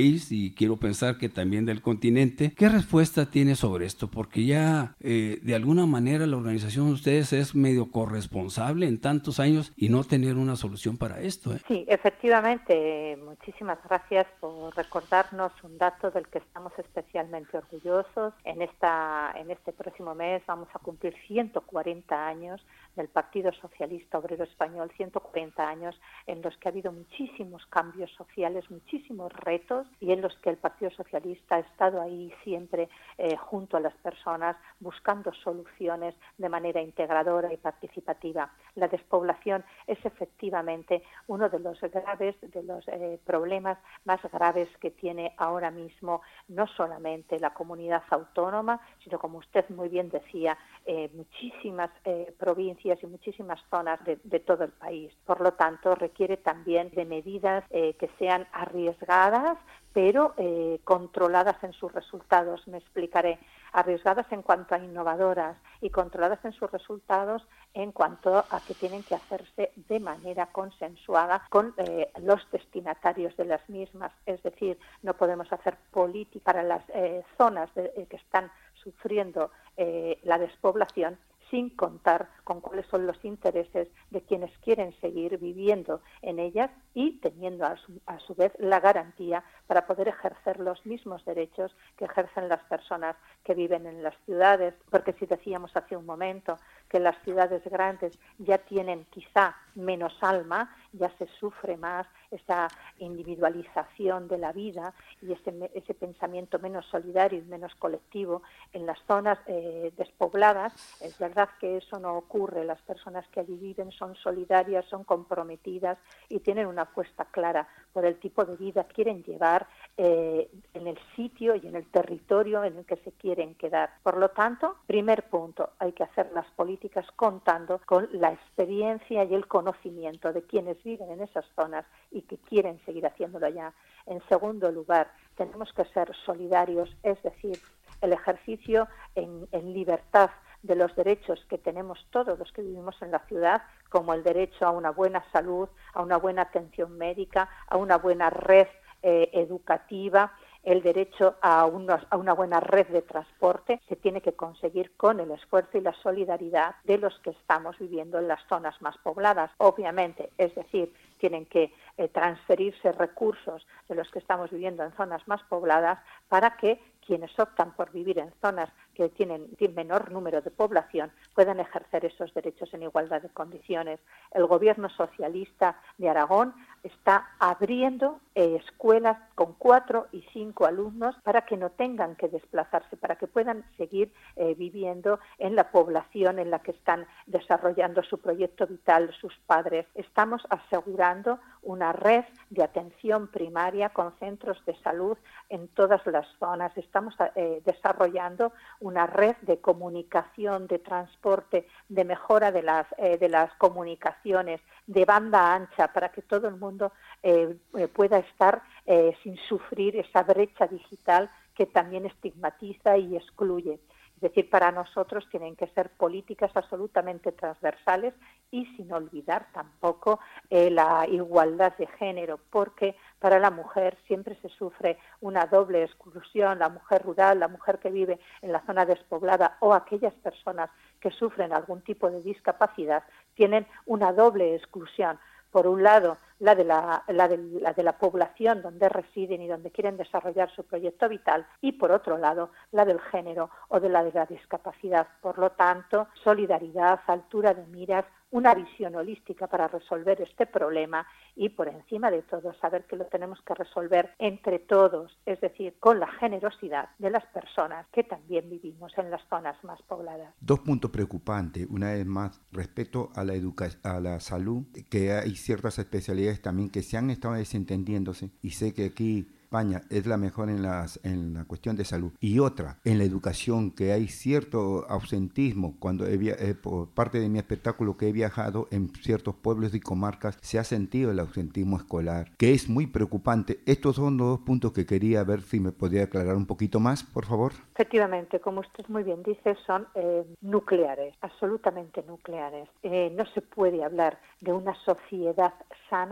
P: y quiero pensar que también del continente. ¿Qué respuesta tiene sobre esto? Porque ya eh, de alguna manera la organización de ustedes es medio corresponsable en tantos años y no tener una solución para esto, ¿eh?
O: Sí, efectivamente. Muchísimas gracias por recordarnos un dato del que estamos especialmente orgullosos. En esta, en este próximo mes vamos a cumplir ciento cuarenta años del Partido Socialista Obrero Español, ciento cuarenta años en los que ha habido muchísimos cambios sociales, muchísimos retos, y en los que el Partido Socialista ha estado ahí siempre eh, junto a las personas, buscando soluciones de manera integradora y participativa. La despoblación es efectivamente uno de los graves, de los eh, problemas más graves que tiene ahora mismo no solamente la comunidad autónoma, sino, como usted muy bien decía, eh, muchísimas eh, provincias y muchísimas zonas de, de todo el país. Por lo tanto, requiere también de medidas eh, que sean arriesgadas, pero eh, controladas en sus resultados. Me explicaré. Arriesgadas en cuanto a innovadoras y controladas en sus resultados en cuanto a que tienen que hacerse de manera consensuada con eh, los destinatarios de las mismas. Es decir, no podemos hacer política para las eh, zonas de, eh, que están sufriendo eh, la despoblación sin contar con cuáles son los intereses de quienes quieren seguir viviendo en ellas y teniendo a su, a su vez la garantía para poder ejercer los mismos derechos que ejercen las personas que viven en las ciudades. Porque si decíamos hace un momento que las ciudades grandes ya tienen quizá menos alma, ya se sufre más esa individualización de la vida y ese, ese pensamiento menos solidario y menos colectivo. En las zonas eh, despobladas es verdad que eso no ocurre. Las personas que allí viven son solidarias, son comprometidas y tienen una apuesta clara por el tipo de vida que quieren llevar eh, en el sitio y en el territorio en el que se quieren quedar. Por lo tanto, primer punto, hay que hacer las políticas contando con la experiencia y el conocimiento de quienes viven en esas zonas y que quieren seguir haciéndolo allá. En segundo lugar, tenemos que ser solidarios, es decir, el ejercicio en, en libertad de los derechos que tenemos todos los que vivimos en la ciudad, como el derecho a una buena salud, a una buena atención médica, a una buena red eh, educativa, el derecho a, unos, a una buena red de transporte, se tiene que conseguir con el esfuerzo y la solidaridad de los que estamos viviendo en las zonas más pobladas. Obviamente, es decir, tienen que eh, transferirse recursos de los que estamos viviendo en zonas más pobladas para que quienes optan por vivir en zonas que tienen, tienen menor número de población puedan ejercer esos derechos en igualdad de condiciones. El gobierno socialista de Aragón está abriendo eh, escuelas con cuatro y cinco alumnos para que no tengan que desplazarse, para que puedan seguir eh, viviendo en la población en la que están desarrollando su proyecto vital sus padres. Estamos asegurando una red de atención primaria con centros de salud en todas las zonas. Estamos eh, desarrollando una red de comunicación, de transporte, de mejora de las, eh, de las comunicaciones, de banda ancha, para que todo el mundo eh, eh, pueda estar eh, sin sufrir esa brecha digital que también estigmatiza y excluye. Es decir, para nosotros tienen que ser políticas absolutamente transversales y sin olvidar tampoco eh, la igualdad de género, porque para la mujer siempre se sufre una doble exclusión, la mujer rural, la mujer que vive en la zona despoblada o aquellas personas que sufren algún tipo de discapacidad tienen una doble exclusión. Por un lado, la de la, la, de, la de la población donde residen y donde quieren desarrollar su proyecto vital, y por otro lado, la del género o de la de la discapacidad. Por lo tanto, solidaridad, altura de miras, una visión holística para resolver este problema y, por encima de todo, saber que lo tenemos que resolver entre todos, es decir, con la generosidad de las personas que también vivimos en las zonas más pobladas.
B: Dos puntos preocupantes, una vez más, respecto a la educa- a la salud, que hay ciertas especialidades también que se han estado desentendiéndose, y sé que aquí España es la mejor en, las, en la cuestión de salud. Y otra, en la educación, que hay cierto ausentismo. Cuando he via- eh, por parte de mi espectáculo que he viajado en ciertos pueblos y comarcas, se ha sentido el ausentismo escolar, que es muy preocupante. Estos son los dos puntos que quería ver si me podía aclarar un poquito más, por favor.
O: Efectivamente, como usted muy bien dice, son eh, nucleares, absolutamente nucleares. Eh, no se puede hablar de una sociedad sana,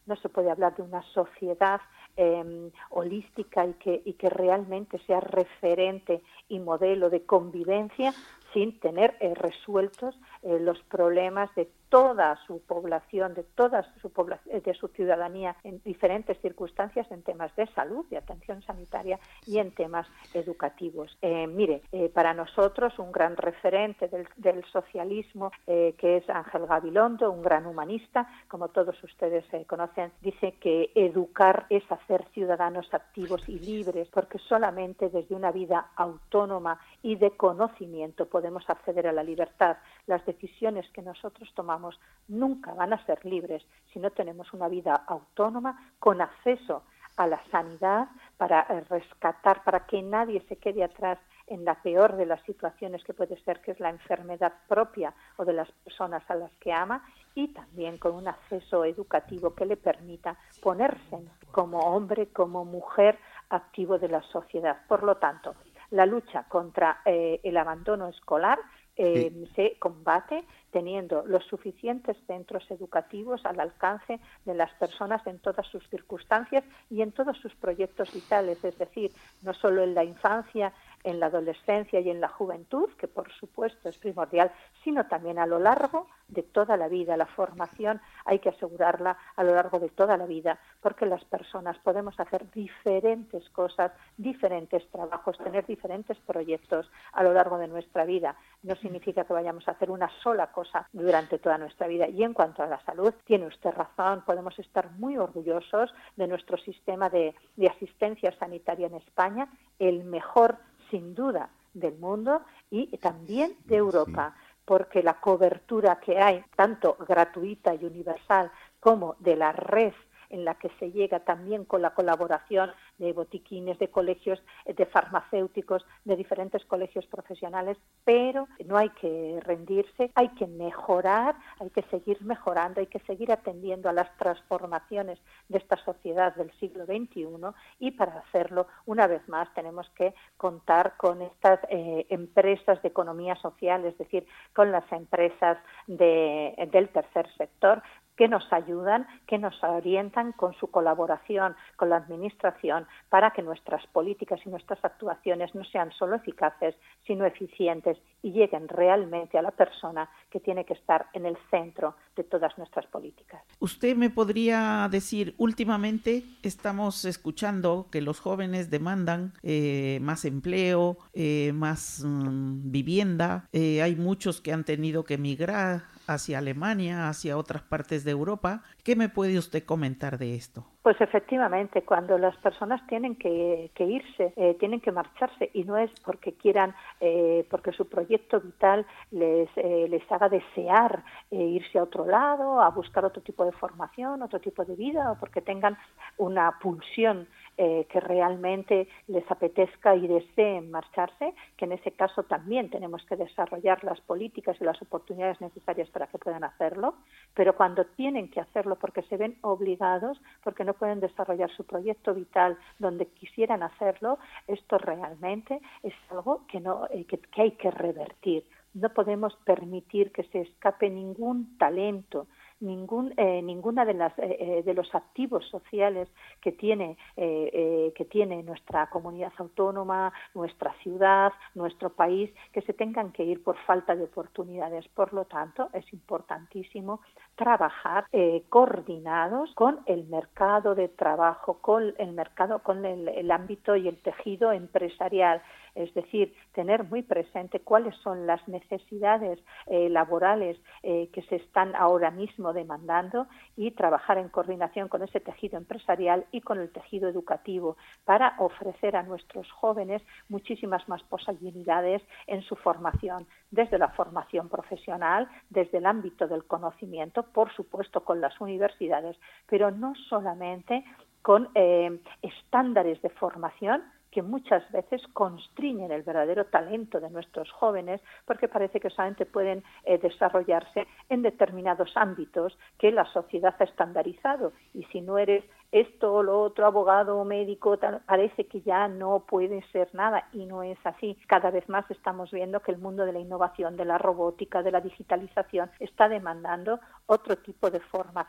O: no se puede hablar de una sociedad eh, holística y que, y que realmente sea referente y modelo de convivencia sin tener eh, resueltos eh, los problemas de toda su población, de toda su población, de su ciudadanía en diferentes circunstancias en temas de salud, de atención sanitaria y en temas educativos. Eh, mire, eh, para nosotros un gran referente del, del socialismo, eh, que es Ángel Gabilondo, un gran humanista, como todos ustedes eh, conocen, dice que educar es hacer ciudadanos activos y libres, porque solamente desde una vida autónoma y de conocimiento podemos acceder a la libertad. Las decisiones que nosotros tomamos nunca van a ser libres si no tenemos una vida autónoma con acceso a la sanidad para rescatar, para que nadie se quede atrás en la peor de las situaciones que puede ser, que es la enfermedad propia o de las personas a las que ama, y también con un acceso educativo que le permita ponerse como hombre, como mujer activo de la sociedad. Por lo tanto, la lucha contra eh, el abandono escolar Eh, sí. se combate teniendo los suficientes centros educativos al alcance de las personas en todas sus circunstancias y en todos sus proyectos vitales, es decir, no solo en la infancia, en la adolescencia y en la juventud, que por supuesto es primordial, sino también a lo largo de toda la vida. La formación hay que asegurarla a lo largo de toda la vida, porque las personas podemos hacer diferentes cosas, diferentes trabajos, tener diferentes proyectos a lo largo de nuestra vida. No significa que vayamos a hacer una sola cosa durante toda nuestra vida. Y en cuanto a la salud, tiene usted razón, podemos estar muy orgullosos de nuestro sistema de, de asistencia sanitaria en España, el mejor sin duda del mundo y también de Europa, porque la cobertura que hay, tanto gratuita y universal como de la red en la que se llega también con la colaboración de botiquines, de colegios, de farmacéuticos, de diferentes colegios profesionales, pero no hay que rendirse, hay que mejorar, hay que seguir mejorando, hay que seguir atendiendo a las transformaciones de esta sociedad del siglo veintiuno, y para hacerlo, una vez más, tenemos que contar con estas eh, empresas de economía social, es decir, con las empresas de, del tercer sector, que nos ayudan, que nos orientan con su colaboración con la Administración para que nuestras políticas y nuestras actuaciones no sean solo eficaces, sino eficientes y lleguen realmente a la persona que tiene que estar en el centro de todas nuestras políticas.
N: ¿Usted me podría decir, últimamente estamos escuchando que los jóvenes demandan eh, más empleo, eh, más mmm, vivienda, eh, hay muchos que han tenido que emigrar hacia Alemania, hacia otras partes de Europa? ¿Qué me puede usted comentar de esto?
O: Pues efectivamente, cuando las personas tienen que, que irse, eh, tienen que marcharse, y no es porque quieran, eh, porque su proyecto vital les, eh, les haga desear eh, irse a otro lado, a buscar otro tipo de formación, otro tipo de vida, o porque tengan una pulsión eh, que realmente les apetezca y deseen marcharse, que en ese caso también tenemos que desarrollar las políticas y las oportunidades necesarias para que puedan hacerlo, pero cuando tienen que hacerlo porque se ven obligados, porque no pueden desarrollar su proyecto vital donde quisieran hacerlo, esto realmente es algo que, no, eh, que, que hay que revertir. No podemos permitir que se escape ningún talento, ningún eh, ninguna de las eh, de los activos sociales que tiene eh, eh, que tiene nuestra comunidad autónoma, nuestra ciudad, nuestro país, que se tengan que ir por falta de oportunidades. Por lo tanto, es importantísimo trabajar eh, coordinados con el mercado de trabajo, con el mercado, con el, el ámbito y el tejido empresarial. Es decir, tener muy presente cuáles son las necesidades eh, laborales eh, que se están ahora mismo demandando, y trabajar en coordinación con ese tejido empresarial y con el tejido educativo para ofrecer a nuestros jóvenes muchísimas más posibilidades en su formación, desde la formación profesional, desde el ámbito del conocimiento, por supuesto con las universidades, pero no solamente con eh, estándares de formación que muchas veces constriñen el verdadero talento de nuestros jóvenes, porque parece que solamente pueden eh, desarrollarse en determinados ámbitos que la sociedad ha estandarizado, y si no eres esto o lo otro, abogado o médico, tal, parece que ya no puede ser nada, y no es así. Cada vez más estamos viendo que el mundo de la innovación, de la robótica, de la digitalización está demandando otro tipo de formación.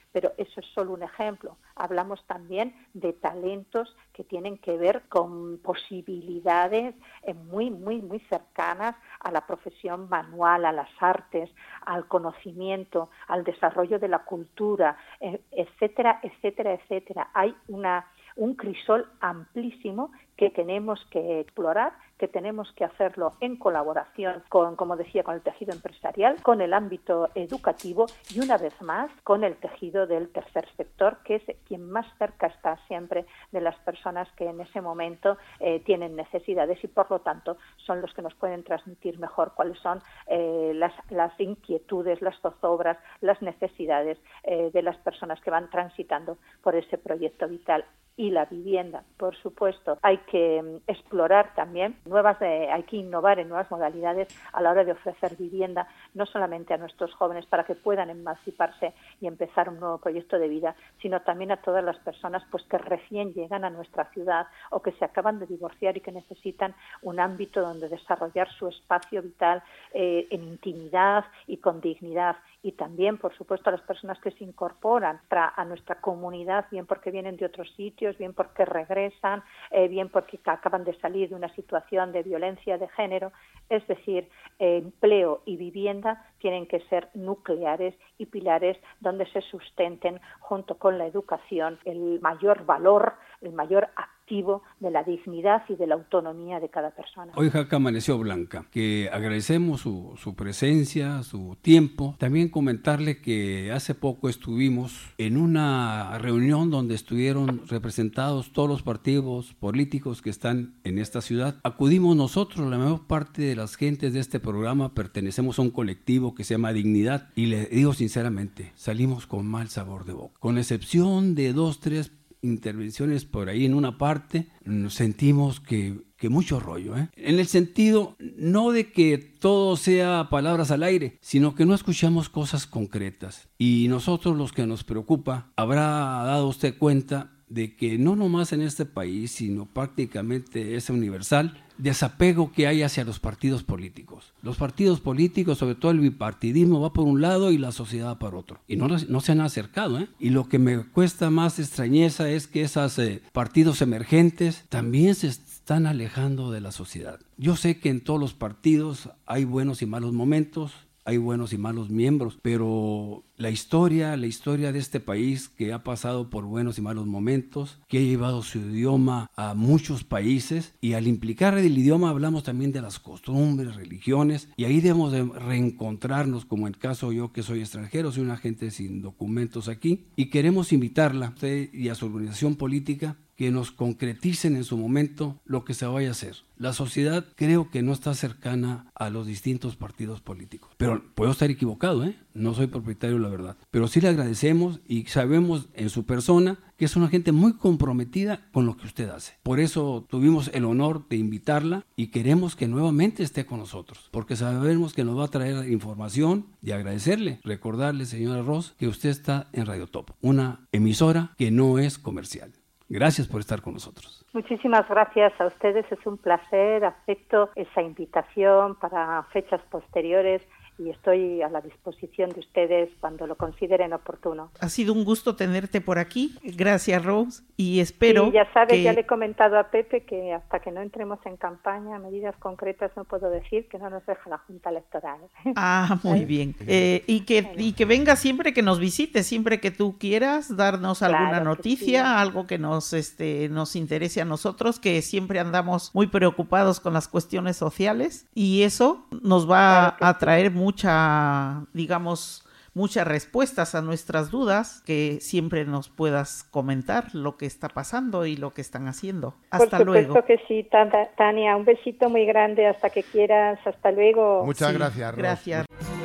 O: pero eso es solo un ejemplo. Hablamos también de talentos que tienen que ver con posibilidades eh, muy, muy, muy cercanas a la profesión manual, a las artes, al conocimiento, al desarrollo de la cultura, eh, etcétera, etcétera, etcétera. Hay una, un crisol amplísimo que tenemos que explorar, que tenemos que hacerlo en colaboración con, como decía, con el tejido empresarial, con el ámbito educativo y una vez más con el tejido del tercer sector, que es quien más cerca está siempre de las personas que en ese momento eh, tienen necesidades y por lo tanto son los que nos pueden transmitir mejor cuáles son eh, las, las inquietudes, las zozobras, las necesidades eh, de las personas que van transitando por ese proyecto vital. Y la vivienda, por supuesto, hay que um, explorar también nuevas, eh, hay que innovar en nuevas modalidades a la hora de ofrecer vivienda, no solamente a nuestros jóvenes para que puedan emanciparse y empezar un nuevo proyecto de vida, sino también a todas las personas pues que recién llegan a nuestra ciudad o que se acaban de divorciar y que necesitan un ámbito donde desarrollar su espacio vital eh, en intimidad y con dignidad. Y también, por supuesto, a las personas que se incorporan a nuestra comunidad, bien porque vienen de otros sitios, bien porque regresan, eh, bien porque acaban de salir de una situación de violencia de género. Es decir, eh, empleo y vivienda tienen que ser nucleares y pilares donde se sustenten, junto con la educación, el mayor valor, el mayor activo de la dignidad y de la autonomía de cada persona.
P: Hoy Jaca amaneció blanca, que agradecemos su, su presencia, su tiempo. También comentarle que hace poco estuvimos en una reunión donde estuvieron representados todos los partidos políticos que están en esta ciudad. Acudimos nosotros, la mayor parte de las gentes de este programa pertenecemos a un colectivo que se llama Dignidad y le digo sinceramente, salimos con mal sabor de boca. Con excepción de dos, tres intervenciones por ahí en una parte, nos sentimos que, que mucho rollo, ¿eh? En el sentido, no de que todo sea palabras al aire, sino que no escuchamos cosas concretas. Y nosotros, los que nos preocupa, habrá dado usted cuenta de que no nomás en este país, sino prácticamente es universal, desapego que hay hacia los partidos políticos. Los partidos políticos, sobre todo el bipartidismo, va por un lado y la sociedad por otro. Y no, no se han acercado, ¿eh? Y lo que me cuesta más extrañeza es que esos eh, partidos emergentes también se están alejando de la sociedad. Yo sé que en todos los partidos hay buenos y malos momentos, hay buenos y malos miembros, pero la historia, la historia de este país que ha pasado por buenos y malos momentos, que ha llevado su idioma a muchos países, y al implicar el idioma hablamos también de las costumbres, religiones, y ahí debemos de reencontrarnos, como en el caso yo que soy extranjero, soy un agente sin documentos aquí, y queremos invitarla a usted y a su organización política que nos concreticen en su momento lo que se vaya a hacer. La sociedad creo que no está cercana a los distintos partidos políticos. Pero puedo estar equivocado, ¿eh? No soy propietario de la verdad. Pero sí le agradecemos y sabemos en su persona que es una gente muy comprometida con lo que usted hace. Por eso tuvimos el honor de invitarla y queremos que nuevamente esté con nosotros, porque sabemos que nos va a traer información y agradecerle, recordarle, señora Ross, que usted está en Radio Topo, una emisora que no es comercial. Gracias por estar con nosotros.
O: Muchísimas gracias a ustedes, es un placer, acepto esa invitación para fechas posteriores y estoy a la disposición de ustedes cuando lo consideren oportuno.
N: Ha sido un gusto tenerte por aquí. Gracias, Rose, y espero
O: sí, ya sabes,
N: que...
O: ya le he comentado a Pepe que hasta que no entremos en campaña, medidas concretas no puedo decir, que no nos deja la Junta Electoral.
N: Ah, muy bien. Eh, y, que, bueno. y que venga siempre que nos visite, siempre que tú quieras darnos alguna claro noticia, sí. algo que nos, este, nos interese a nosotros, que siempre andamos muy preocupados con las cuestiones sociales, y eso nos va claro a traer sí. mucha, digamos, muchas respuestas a nuestras dudas, que siempre nos puedas comentar lo que está pasando y lo que están haciendo. Hasta luego.
O: Por supuesto que sí, Tania, un besito muy grande, hasta que quieras, hasta luego.
Q: Muchas
N: sí,
Q: gracias, Ros.
N: Gracias.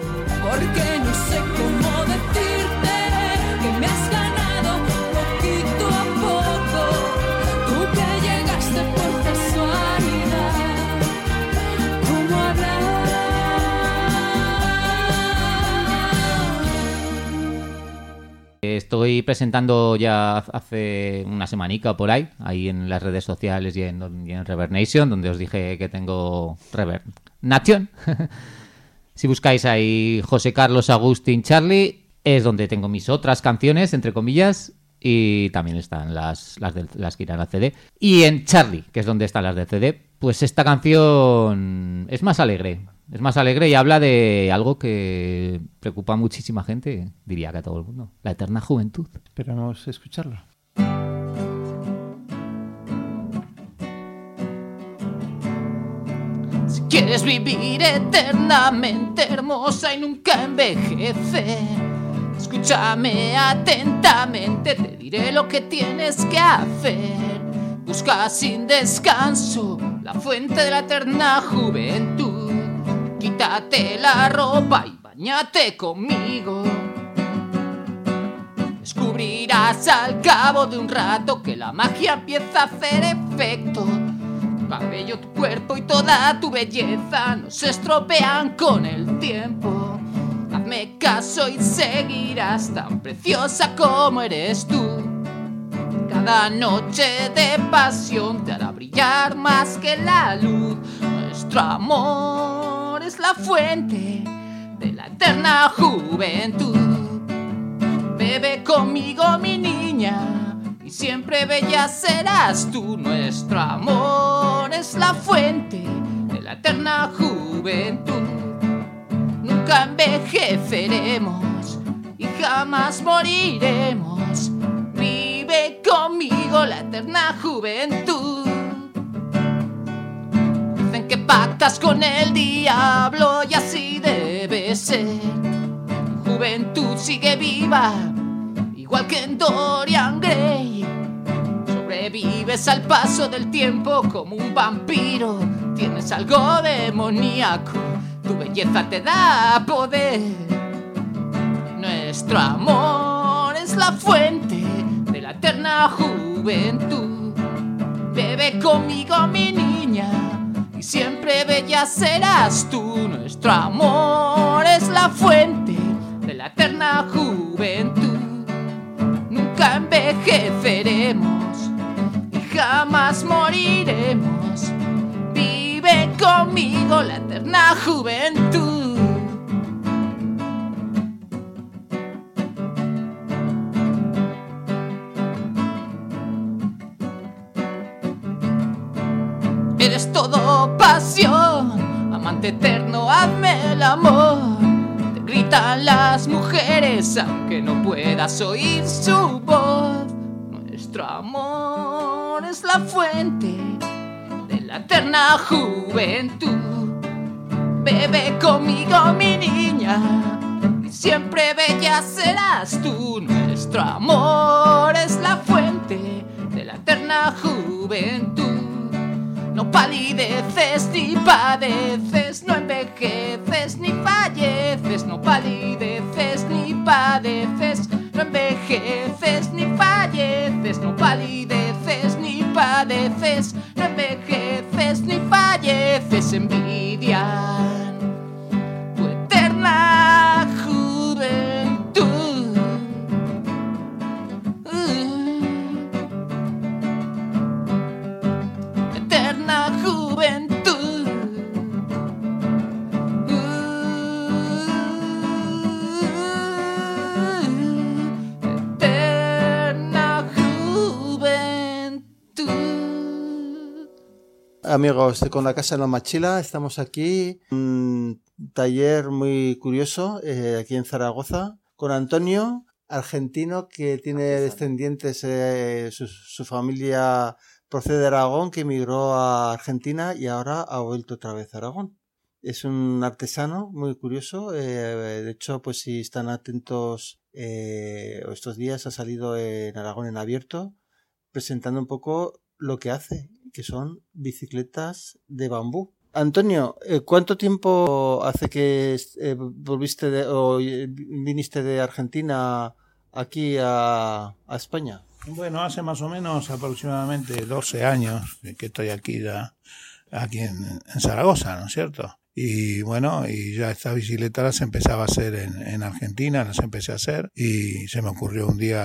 M: Porque no sé cómo decirte que me has ganado poquito a poco, tú que llegaste por casualidad, ¿cómo hablar?
R: Estoy presentando ya hace una semanica o por ahí, ahí en las redes sociales y en, y en Reverb Nation, donde os dije que tengo Reverb Nation. Si buscáis ahí José Carlos Agustín Charlie, es donde tengo mis otras canciones, entre comillas, y también están las, las, de, las que irán al C D. Y en Charlie, que es donde están las del C D, pues esta canción es más alegre. Es más alegre y habla de algo que preocupa a muchísima gente, diría que a todo el mundo. La eterna juventud.
Q: Esperamos escucharlo.
S: Si quieres vivir eternamente hermosa y nunca envejecer, escúchame atentamente, te diré lo que tienes que hacer. Busca sin descanso la fuente de la eterna juventud. Quítate la ropa y bañate conmigo. Descubrirás al cabo de un rato que la magia empieza a hacer efecto. Tu cabello, tu cuerpo y toda tu belleza no se estropean con el tiempo. Hazme caso y seguirás tan preciosa como eres tú. Cada noche de pasión te hará brillar más que la luz. Nuestro amor es la fuente de la eterna juventud. Bebe conmigo, mi niña, y siempre bella serás tú. Nuestro amor es la fuente de la eterna juventud. Nunca envejeceremos y jamás moriremos. Vive conmigo la eterna juventud. Dicen que pactas con el diablo y así debe ser. Tu juventud sigue viva, igual que en Dorian Gray. Sobrevives al paso del tiempo como un vampiro. Tienes algo demoníaco, tu belleza te da poder. Nuestro amor es la fuente de la eterna juventud. Bebe conmigo, mi niña, y siempre bella serás tú. Nuestro amor es la fuente de la eterna juventud. Nunca envejeceremos y jamás moriremos. Vive conmigo la eterna juventud. Eres todo pasión, amante eterno, hazme el amor. Te gritan las mujeres aunque no puedas oír su voz. Nuestro amor es la fuente de la eterna juventud. Bebe conmigo, mi niña, y siempre bella serás tú. Nuestro amor es la fuente de la eterna juventud. No palideces ni padeces, no envejeces ni falleces. No palideces ni padeces, no envejeces ni falleces. No palideces ni padeces, no envejeces ni falleces. Envidian tu eterna juventud. uh. Eterna juventud. Uh, eterna juventud.
Q: Amigos de Con la Casa en la Mochila, estamos aquí, un taller muy curioso eh, aquí en Zaragoza, con Antonio, argentino, que tiene descendientes, eh, su, su familia procede de Aragón, que emigró a Argentina y ahora ha vuelto otra vez a Aragón. Es un artesano muy curioso, eh, de hecho, pues si están atentos, eh, estos días ha salido en Aragón en Abierto, presentando un poco lo que hace, que son bicicletas de bambú. Antonio, ¿cuánto tiempo hace que eh, volviste de, o viniste de Argentina aquí a, a España?
T: Bueno, hace más o menos aproximadamente doce años que estoy aquí, ya, aquí en, en Zaragoza, ¿no es cierto? Y bueno, y ya estas bicicletas las empezaba a hacer en, en Argentina, las empecé a hacer y se me ocurrió un día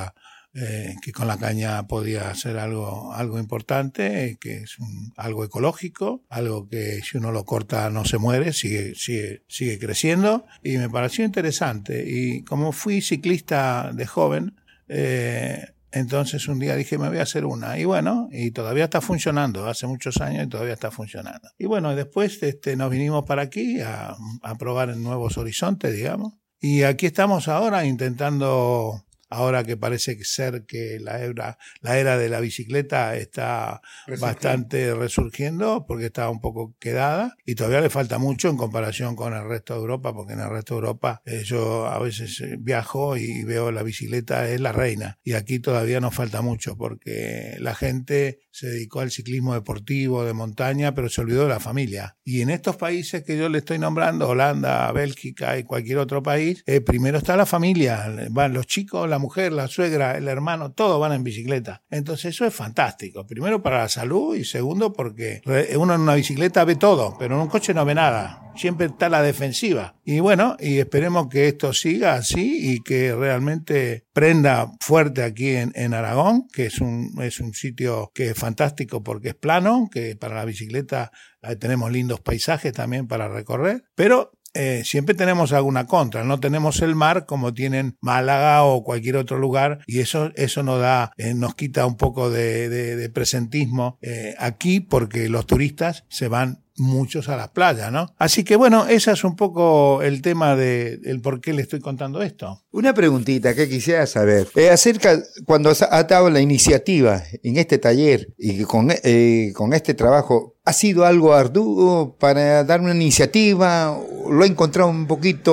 T: eh, que con la caña podía hacer algo, algo importante, que es un, algo ecológico, algo que si uno lo corta no se muere, sigue, sigue, sigue creciendo, y me pareció interesante. Y como fui ciclista de joven, eh, entonces un día dije, me voy a hacer una. Y bueno, y todavía está funcionando, hace muchos años y todavía está funcionando. Y bueno, después este, nos vinimos para aquí a, a probar en nuevos horizontes, digamos. Y aquí estamos ahora intentando, ahora que parece ser que la era, la era de la bicicleta está Resurgiendo. bastante resurgiendo, porque está un poco quedada y todavía le falta mucho en comparación con el resto de Europa, porque en el resto de Europa eh, yo a veces viajo y veo la bicicleta es la reina, y aquí todavía nos falta mucho porque la gente se dedicó al ciclismo deportivo de montaña, pero se olvidó de la familia. Y en estos países que yo le estoy nombrando, Holanda, Bélgica y cualquier otro país, eh, primero está la familia, van los chicos, la mujer, la suegra, el hermano, todos van en bicicleta. Entonces eso es fantástico. Primero para la salud y segundo porque uno en una bicicleta ve todo, pero en un coche no ve nada. Siempre está la defensiva. Y bueno, y esperemos que esto siga así y que realmente prenda fuerte aquí en, en Aragón, que es un, es un sitio que es fantástico porque es plano, que para la bicicleta tenemos lindos paisajes también para recorrer, pero Eh, siempre tenemos alguna contra, no tenemos el mar como tienen Málaga o cualquier otro lugar, y eso eso nos da, eh, nos quita un poco de, de, de presentismo eh, aquí, porque los turistas se van muchos a las playas, ¿no? Así que bueno, ese es un poco el tema de el por qué le estoy contando esto.
B: Una preguntita que quisiera saber, eh, acerca cuando ha dado la iniciativa en este taller y con, eh, con este trabajo, ¿ha sido algo arduo para dar una iniciativa? ¿Lo ha encontrado un poquito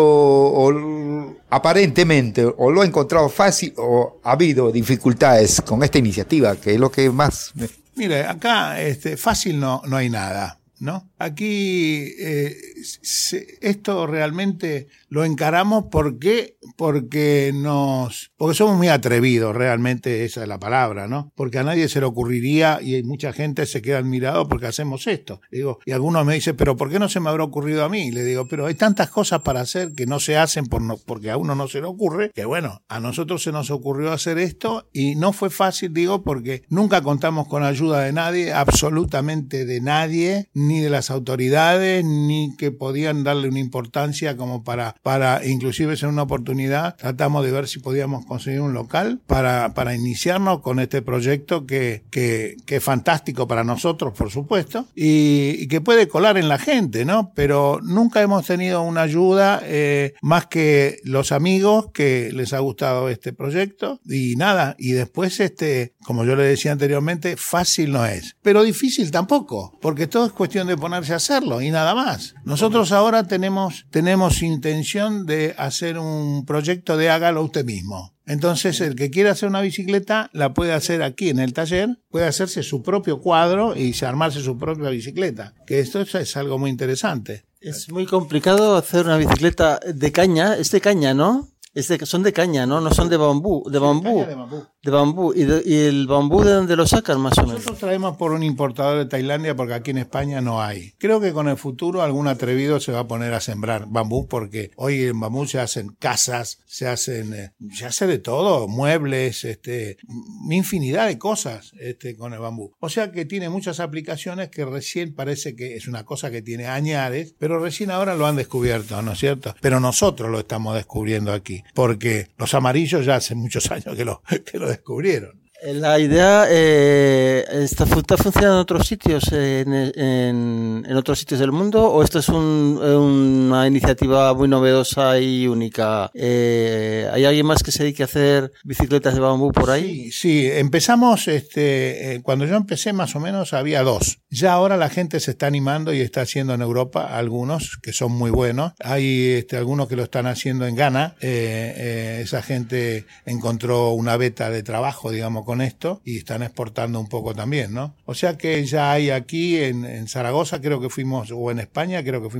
B: o, aparentemente, o lo ha encontrado fácil, o ha habido dificultades con esta iniciativa, que es lo que más...
T: Mire, acá este, fácil no, no hay nada, ¿no? Aquí eh, se, esto realmente lo encaramos porque porque nos porque somos muy atrevidos, realmente esa es la palabra, ¿no? Porque a nadie se le ocurriría, y mucha gente se queda admirado porque hacemos esto. Digo, y algunos me dicen, pero ¿por qué no se me habrá ocurrido a mí? Le digo, pero hay tantas cosas para hacer que no se hacen por no, porque a uno no se le ocurre, que bueno, a nosotros se nos ocurrió hacer esto y no fue fácil, digo, porque nunca contamos con ayuda de nadie, absolutamente de nadie, ni de las autoridades, ni que podían darle una importancia como para, para inclusive en una oportunidad, tratamos de ver si podíamos conseguir un local para, para iniciarnos con este proyecto que, que, que es fantástico para nosotros, por supuesto, y, y que puede colar en la gente, ¿no? Pero nunca hemos tenido una ayuda eh, más que los amigos que les ha gustado este proyecto, y nada, y después este, como yo le decía anteriormente, fácil no es, pero difícil tampoco, porque todo es cuestión de ponerse a hacerlo y nada más. Nosotros ahora tenemos, tenemos intención de hacer un proyecto de hágalo usted mismo. Entonces, el que quiera hacer una bicicleta la puede hacer aquí en el taller, puede hacerse su propio cuadro y armarse su propia bicicleta, que esto es algo muy interesante.
Q: Es muy complicado hacer una bicicleta de caña, es de caña, ¿no? Es de, son de caña, ¿no? No son de bambú, de bambú.
T: De bambú.
Q: De bambú. ¿Y, de, ¿Y el bambú de dónde lo sacan, más o menos?
T: Nosotros traemos por un importador de Tailandia, porque aquí en España no hay. Creo que con el futuro algún atrevido se va a poner a sembrar bambú, porque hoy en bambú se hacen casas, se hacen, eh, se hace de todo, muebles, este, infinidad de cosas este, con el bambú. O sea que tiene muchas aplicaciones que recién parece que es una cosa que tiene añares, pero recién ahora lo han descubierto, ¿no es cierto? Pero nosotros lo estamos descubriendo aquí, porque los amarillos ya hace muchos años que lo, que lo descubrieron.
Q: La idea eh, está, está funcionando en otros sitios, en, en, en otros sitios del mundo, o esto es un, una iniciativa muy novedosa y única. Eh, ¿Hay alguien más que se dedique a hacer bicicletas de bambú por ahí?
T: Sí, sí. Empezamos, este, eh, cuando yo empecé más o menos había dos. Ya ahora la gente se está animando y está haciendo en Europa algunos que son muy buenos. Hay este, algunos que lo están haciendo en Ghana. Eh, eh, esa gente encontró una beta de trabajo, digamos, con esto, y están exportando un poco también, ¿no? O sea que ya hay aquí en, en Zaragoza, creo que fuimos, o en España, creo que fuimos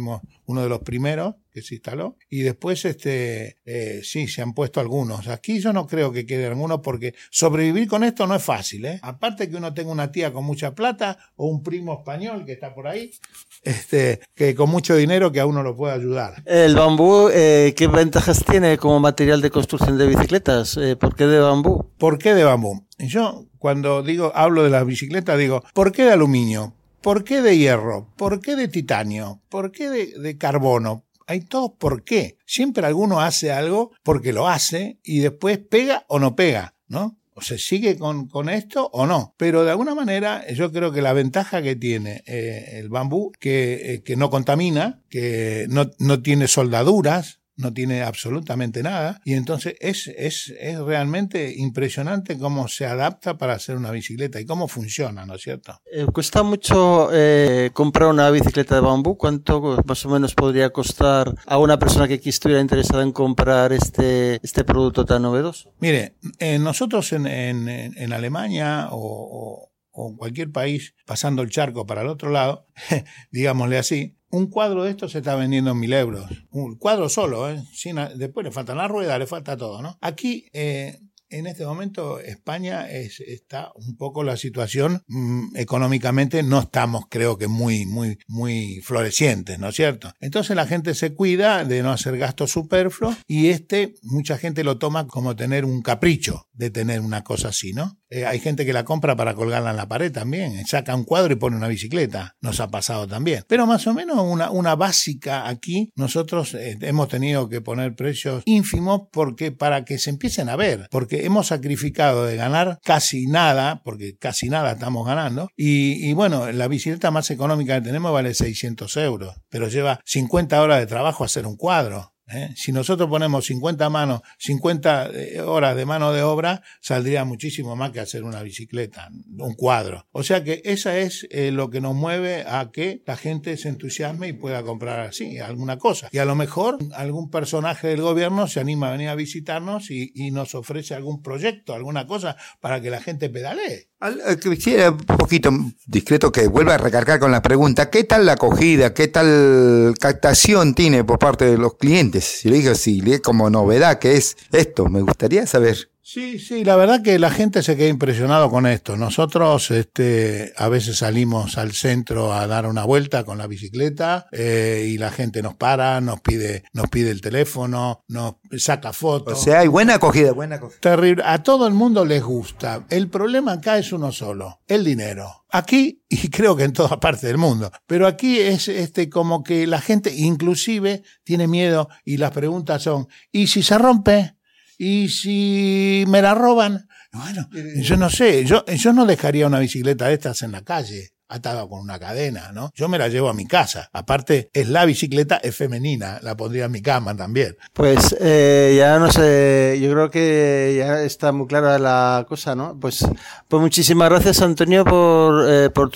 T: uno de los primeros que se instaló, y después este eh, sí, se han puesto algunos. Aquí yo no creo que quede alguno, porque sobrevivir con esto no es fácil, ¿eh? Aparte que uno tenga una tía con mucha plata o un primo español que está por ahí, este que con mucho dinero que a uno lo puede ayudar.
Q: El bambú, eh, ¿qué ventajas tiene como material de construcción de bicicletas? Eh, ¿Por qué de bambú?
T: ¿Por qué de bambú? Yo cuando digo hablo de las bicicletas digo, ¿por qué de aluminio? ¿Por qué de hierro? ¿Por qué de titanio? ¿Por qué de, de carbono? Hay todo por qué. Siempre alguno hace algo porque lo hace y después pega o no pega, ¿no? O se sigue con, con esto o no. Pero de alguna manera yo creo que la ventaja que tiene eh, el bambú, que, eh, que no contamina, que no, no tiene soldaduras, no tiene absolutamente nada, y entonces es, es, es realmente impresionante cómo se adapta para hacer una bicicleta y cómo funciona, ¿no es cierto?
Q: Eh, ¿Cuesta mucho eh, comprar una bicicleta de bambú? ¿Cuánto más o menos podría costar a una persona que estuviera interesada en comprar este, este producto tan novedoso?
T: Mire, eh, nosotros en, en, en Alemania o, o, o en cualquier país, pasando el charco para el otro lado, digámosle así, un cuadro de esto se está vendiendo en mil euros. Un cuadro solo, ¿eh? Sin, después le faltan las ruedas, le falta todo, ¿no? Aquí, eh, en este momento, España es, está un poco la situación mmm, económicamente, no estamos, creo que muy, muy, muy florecientes, ¿no es cierto? Entonces la gente se cuida de no hacer gastos superfluos y este, mucha gente lo toma como tener un capricho de tener una cosa así, ¿no? Eh, hay gente que la compra para colgarla en la pared también, saca un cuadro y pone una bicicleta, nos ha pasado también. Pero más o menos una, una básica aquí, nosotros eh, hemos tenido que poner precios ínfimos porque para que se empiecen a ver, porque hemos sacrificado de ganar casi nada, porque casi nada estamos ganando, y, y bueno, la bicicleta más económica que tenemos vale seiscientos euros, pero lleva cincuenta horas de trabajo hacer un cuadro. ¿Eh? Si nosotros ponemos cincuenta manos, cincuenta horas de mano de obra, saldría muchísimo más que hacer una bicicleta, un cuadro. O sea que esa es eh, lo que nos mueve a que la gente se entusiasme y pueda comprar así alguna cosa. Y a lo mejor algún personaje del gobierno se anima a venir a visitarnos y, y nos ofrece algún proyecto, alguna cosa para que la gente pedalee.
B: Quisiera un poquito discreto que vuelva a recargar con la pregunta, ¿qué tal la acogida, qué tal captación tiene por parte de los clientes? Si le digo, si le como novedad que es esto, me gustaría saber.
T: Sí, sí, la verdad que la gente se queda impresionado con esto. Nosotros este, a veces salimos al centro a dar una vuelta con la bicicleta eh, y la gente nos para, nos pide, nos pide el teléfono, nos saca fotos.
B: O sea, hay buena acogida, buena acogida.
T: Terrible. A todo el mundo les gusta. El problema acá es uno solo, el dinero. Aquí, y creo que en toda parte del mundo, pero aquí es este como que la gente inclusive tiene miedo y las preguntas son, ¿y si se rompe? ¿Y si me la roban? Bueno, yo no sé, yo, yo no dejaría una bicicleta de estas en la calle, atada con una cadena, ¿no? Yo me la llevo a mi casa. Aparte, es la bicicleta, es femenina, la pondría en mi cama también.
Q: Pues eh, ya no sé, yo creo que ya está muy clara la cosa, ¿no? Pues, pues muchísimas gracias, Antonio, por, eh, por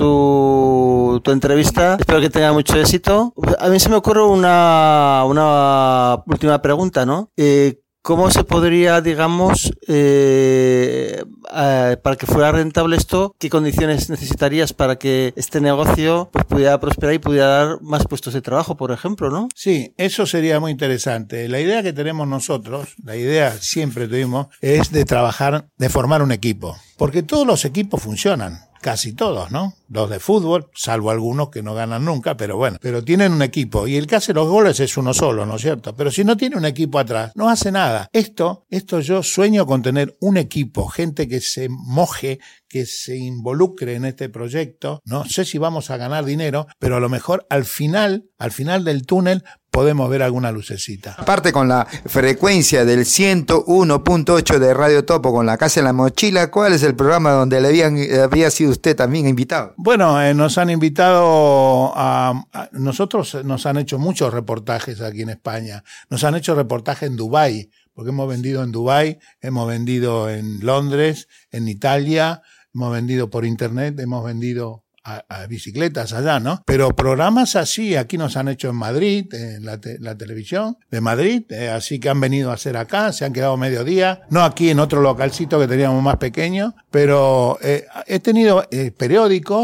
Q: tu, tu entrevista. Espero que tenga mucho éxito. A mí se me ocurre una, una última pregunta, ¿no? Eh, ¿Cómo se podría, digamos, eh, eh, para que fuera rentable esto, qué condiciones necesitarías para que este negocio pues, pudiera prosperar y pudiera dar más puestos de trabajo, por ejemplo, ¿no?
T: Sí, eso sería muy interesante. La idea que tenemos nosotros, la idea siempre tuvimos, es de trabajar, de formar un equipo. Porque todos los equipos funcionan. Casi todos, ¿no? Los de fútbol, salvo algunos que no ganan nunca, pero bueno, pero tienen un equipo y el que hace los goles es uno solo, ¿no es cierto? Pero si no tiene un equipo atrás, no hace nada. Esto, esto yo sueño con tener un equipo, gente que se moje, que se involucre en este proyecto. No sé si vamos a ganar dinero, pero a lo mejor al final, al final del túnel, podemos ver alguna lucecita.
B: Aparte con la frecuencia del ciento uno punto ocho de Radio Topo con la Casa en la Mochila, ¿cuál es el programa donde le habían, había sido usted también invitado?
T: Bueno, eh, nos han invitado a, a... Nosotros nos han hecho muchos reportajes aquí en España. Nos han hecho reportajes en Dubái, porque hemos vendido en Dubái, hemos vendido en Londres, en Italia, hemos vendido por internet, hemos vendido... A, a bicicletas allá, ¿no? Pero programas así, aquí nos han hecho en Madrid, en la, te, la televisión de Madrid, eh, así que han venido a hacer acá, se han quedado mediodía, no aquí en otro localcito que teníamos más pequeño, pero eh, he tenido eh, periódicos,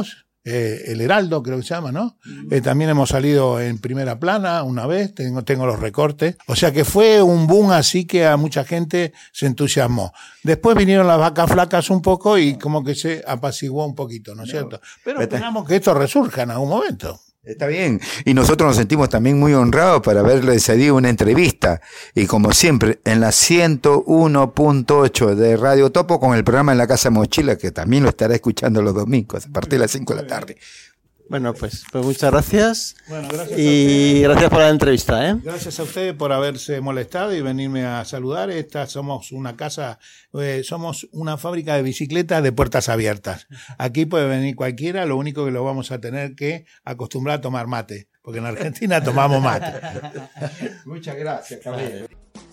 T: eh, El Heraldo, creo que se llama, ¿no? Eh, también hemos salido en primera plana una vez, tengo, tengo los recortes. O sea que fue un boom así que a mucha gente se entusiasmó. Después vinieron las vacas flacas un poco y como que se apaciguó un poquito, ¿no es cierto? Pero esperamos que esto resurja en algún momento.
B: Está bien, y nosotros nos sentimos también muy honrados por haberle cedido una entrevista, y como siempre, en la ciento uno punto ocho de Radio Topo, con el programa En la Casa Mochila, que también lo estará escuchando los domingos, a partir de las cinco de la tarde.
Q: Bueno, pues, pues muchas gracias.
T: Bueno, gracias
Q: y gracias por la entrevista, ¿eh?
T: Gracias a ustedes por haberse molestado y venirme a saludar. Esta somos una casa, eh, somos una fábrica de bicicletas de puertas abiertas. Aquí puede venir cualquiera, lo único que lo vamos a tener que acostumbrar a tomar mate, porque en Argentina tomamos mate.
B: Muchas gracias, caballero.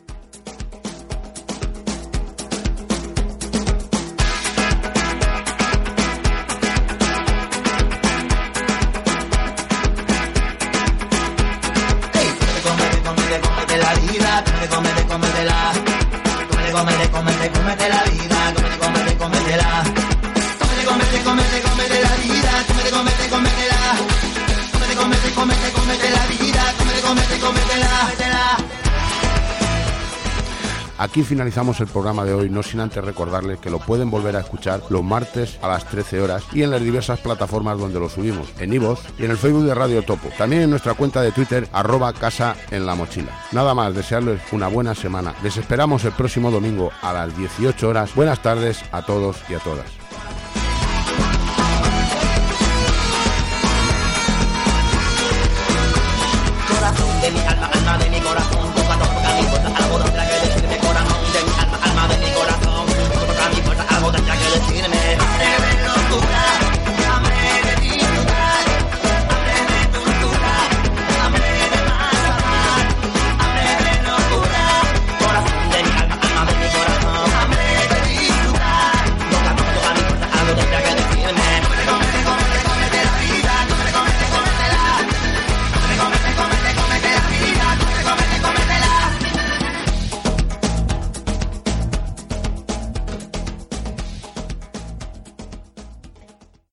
A: La vida, cómete, cómete, cómetela. Cómete, cómete, cómete, cómete la vida. Cómete, cómete, cómetela. Cómete, cómete, cómete, cómete la vida. Cómete, cómete, cómetela. Cómete, cómete, cómete, cómete la vida. Cómete, cómete, cómetela.
D: Aquí finalizamos el programa de hoy, no sin antes recordarles que lo pueden volver a escuchar los martes a las trece horas y en las diversas plataformas donde lo subimos, en iVoox y en el Facebook de Radio Topo. También en nuestra cuenta de Twitter, arroba Casa en la Mochila. Nada más, desearles una buena semana. Les esperamos el próximo domingo a las dieciocho horas. Buenas tardes a todos y a todas.
A: Corazón de mi alma, alma de mi corazón, toca, toca mi cosa, algo de otra.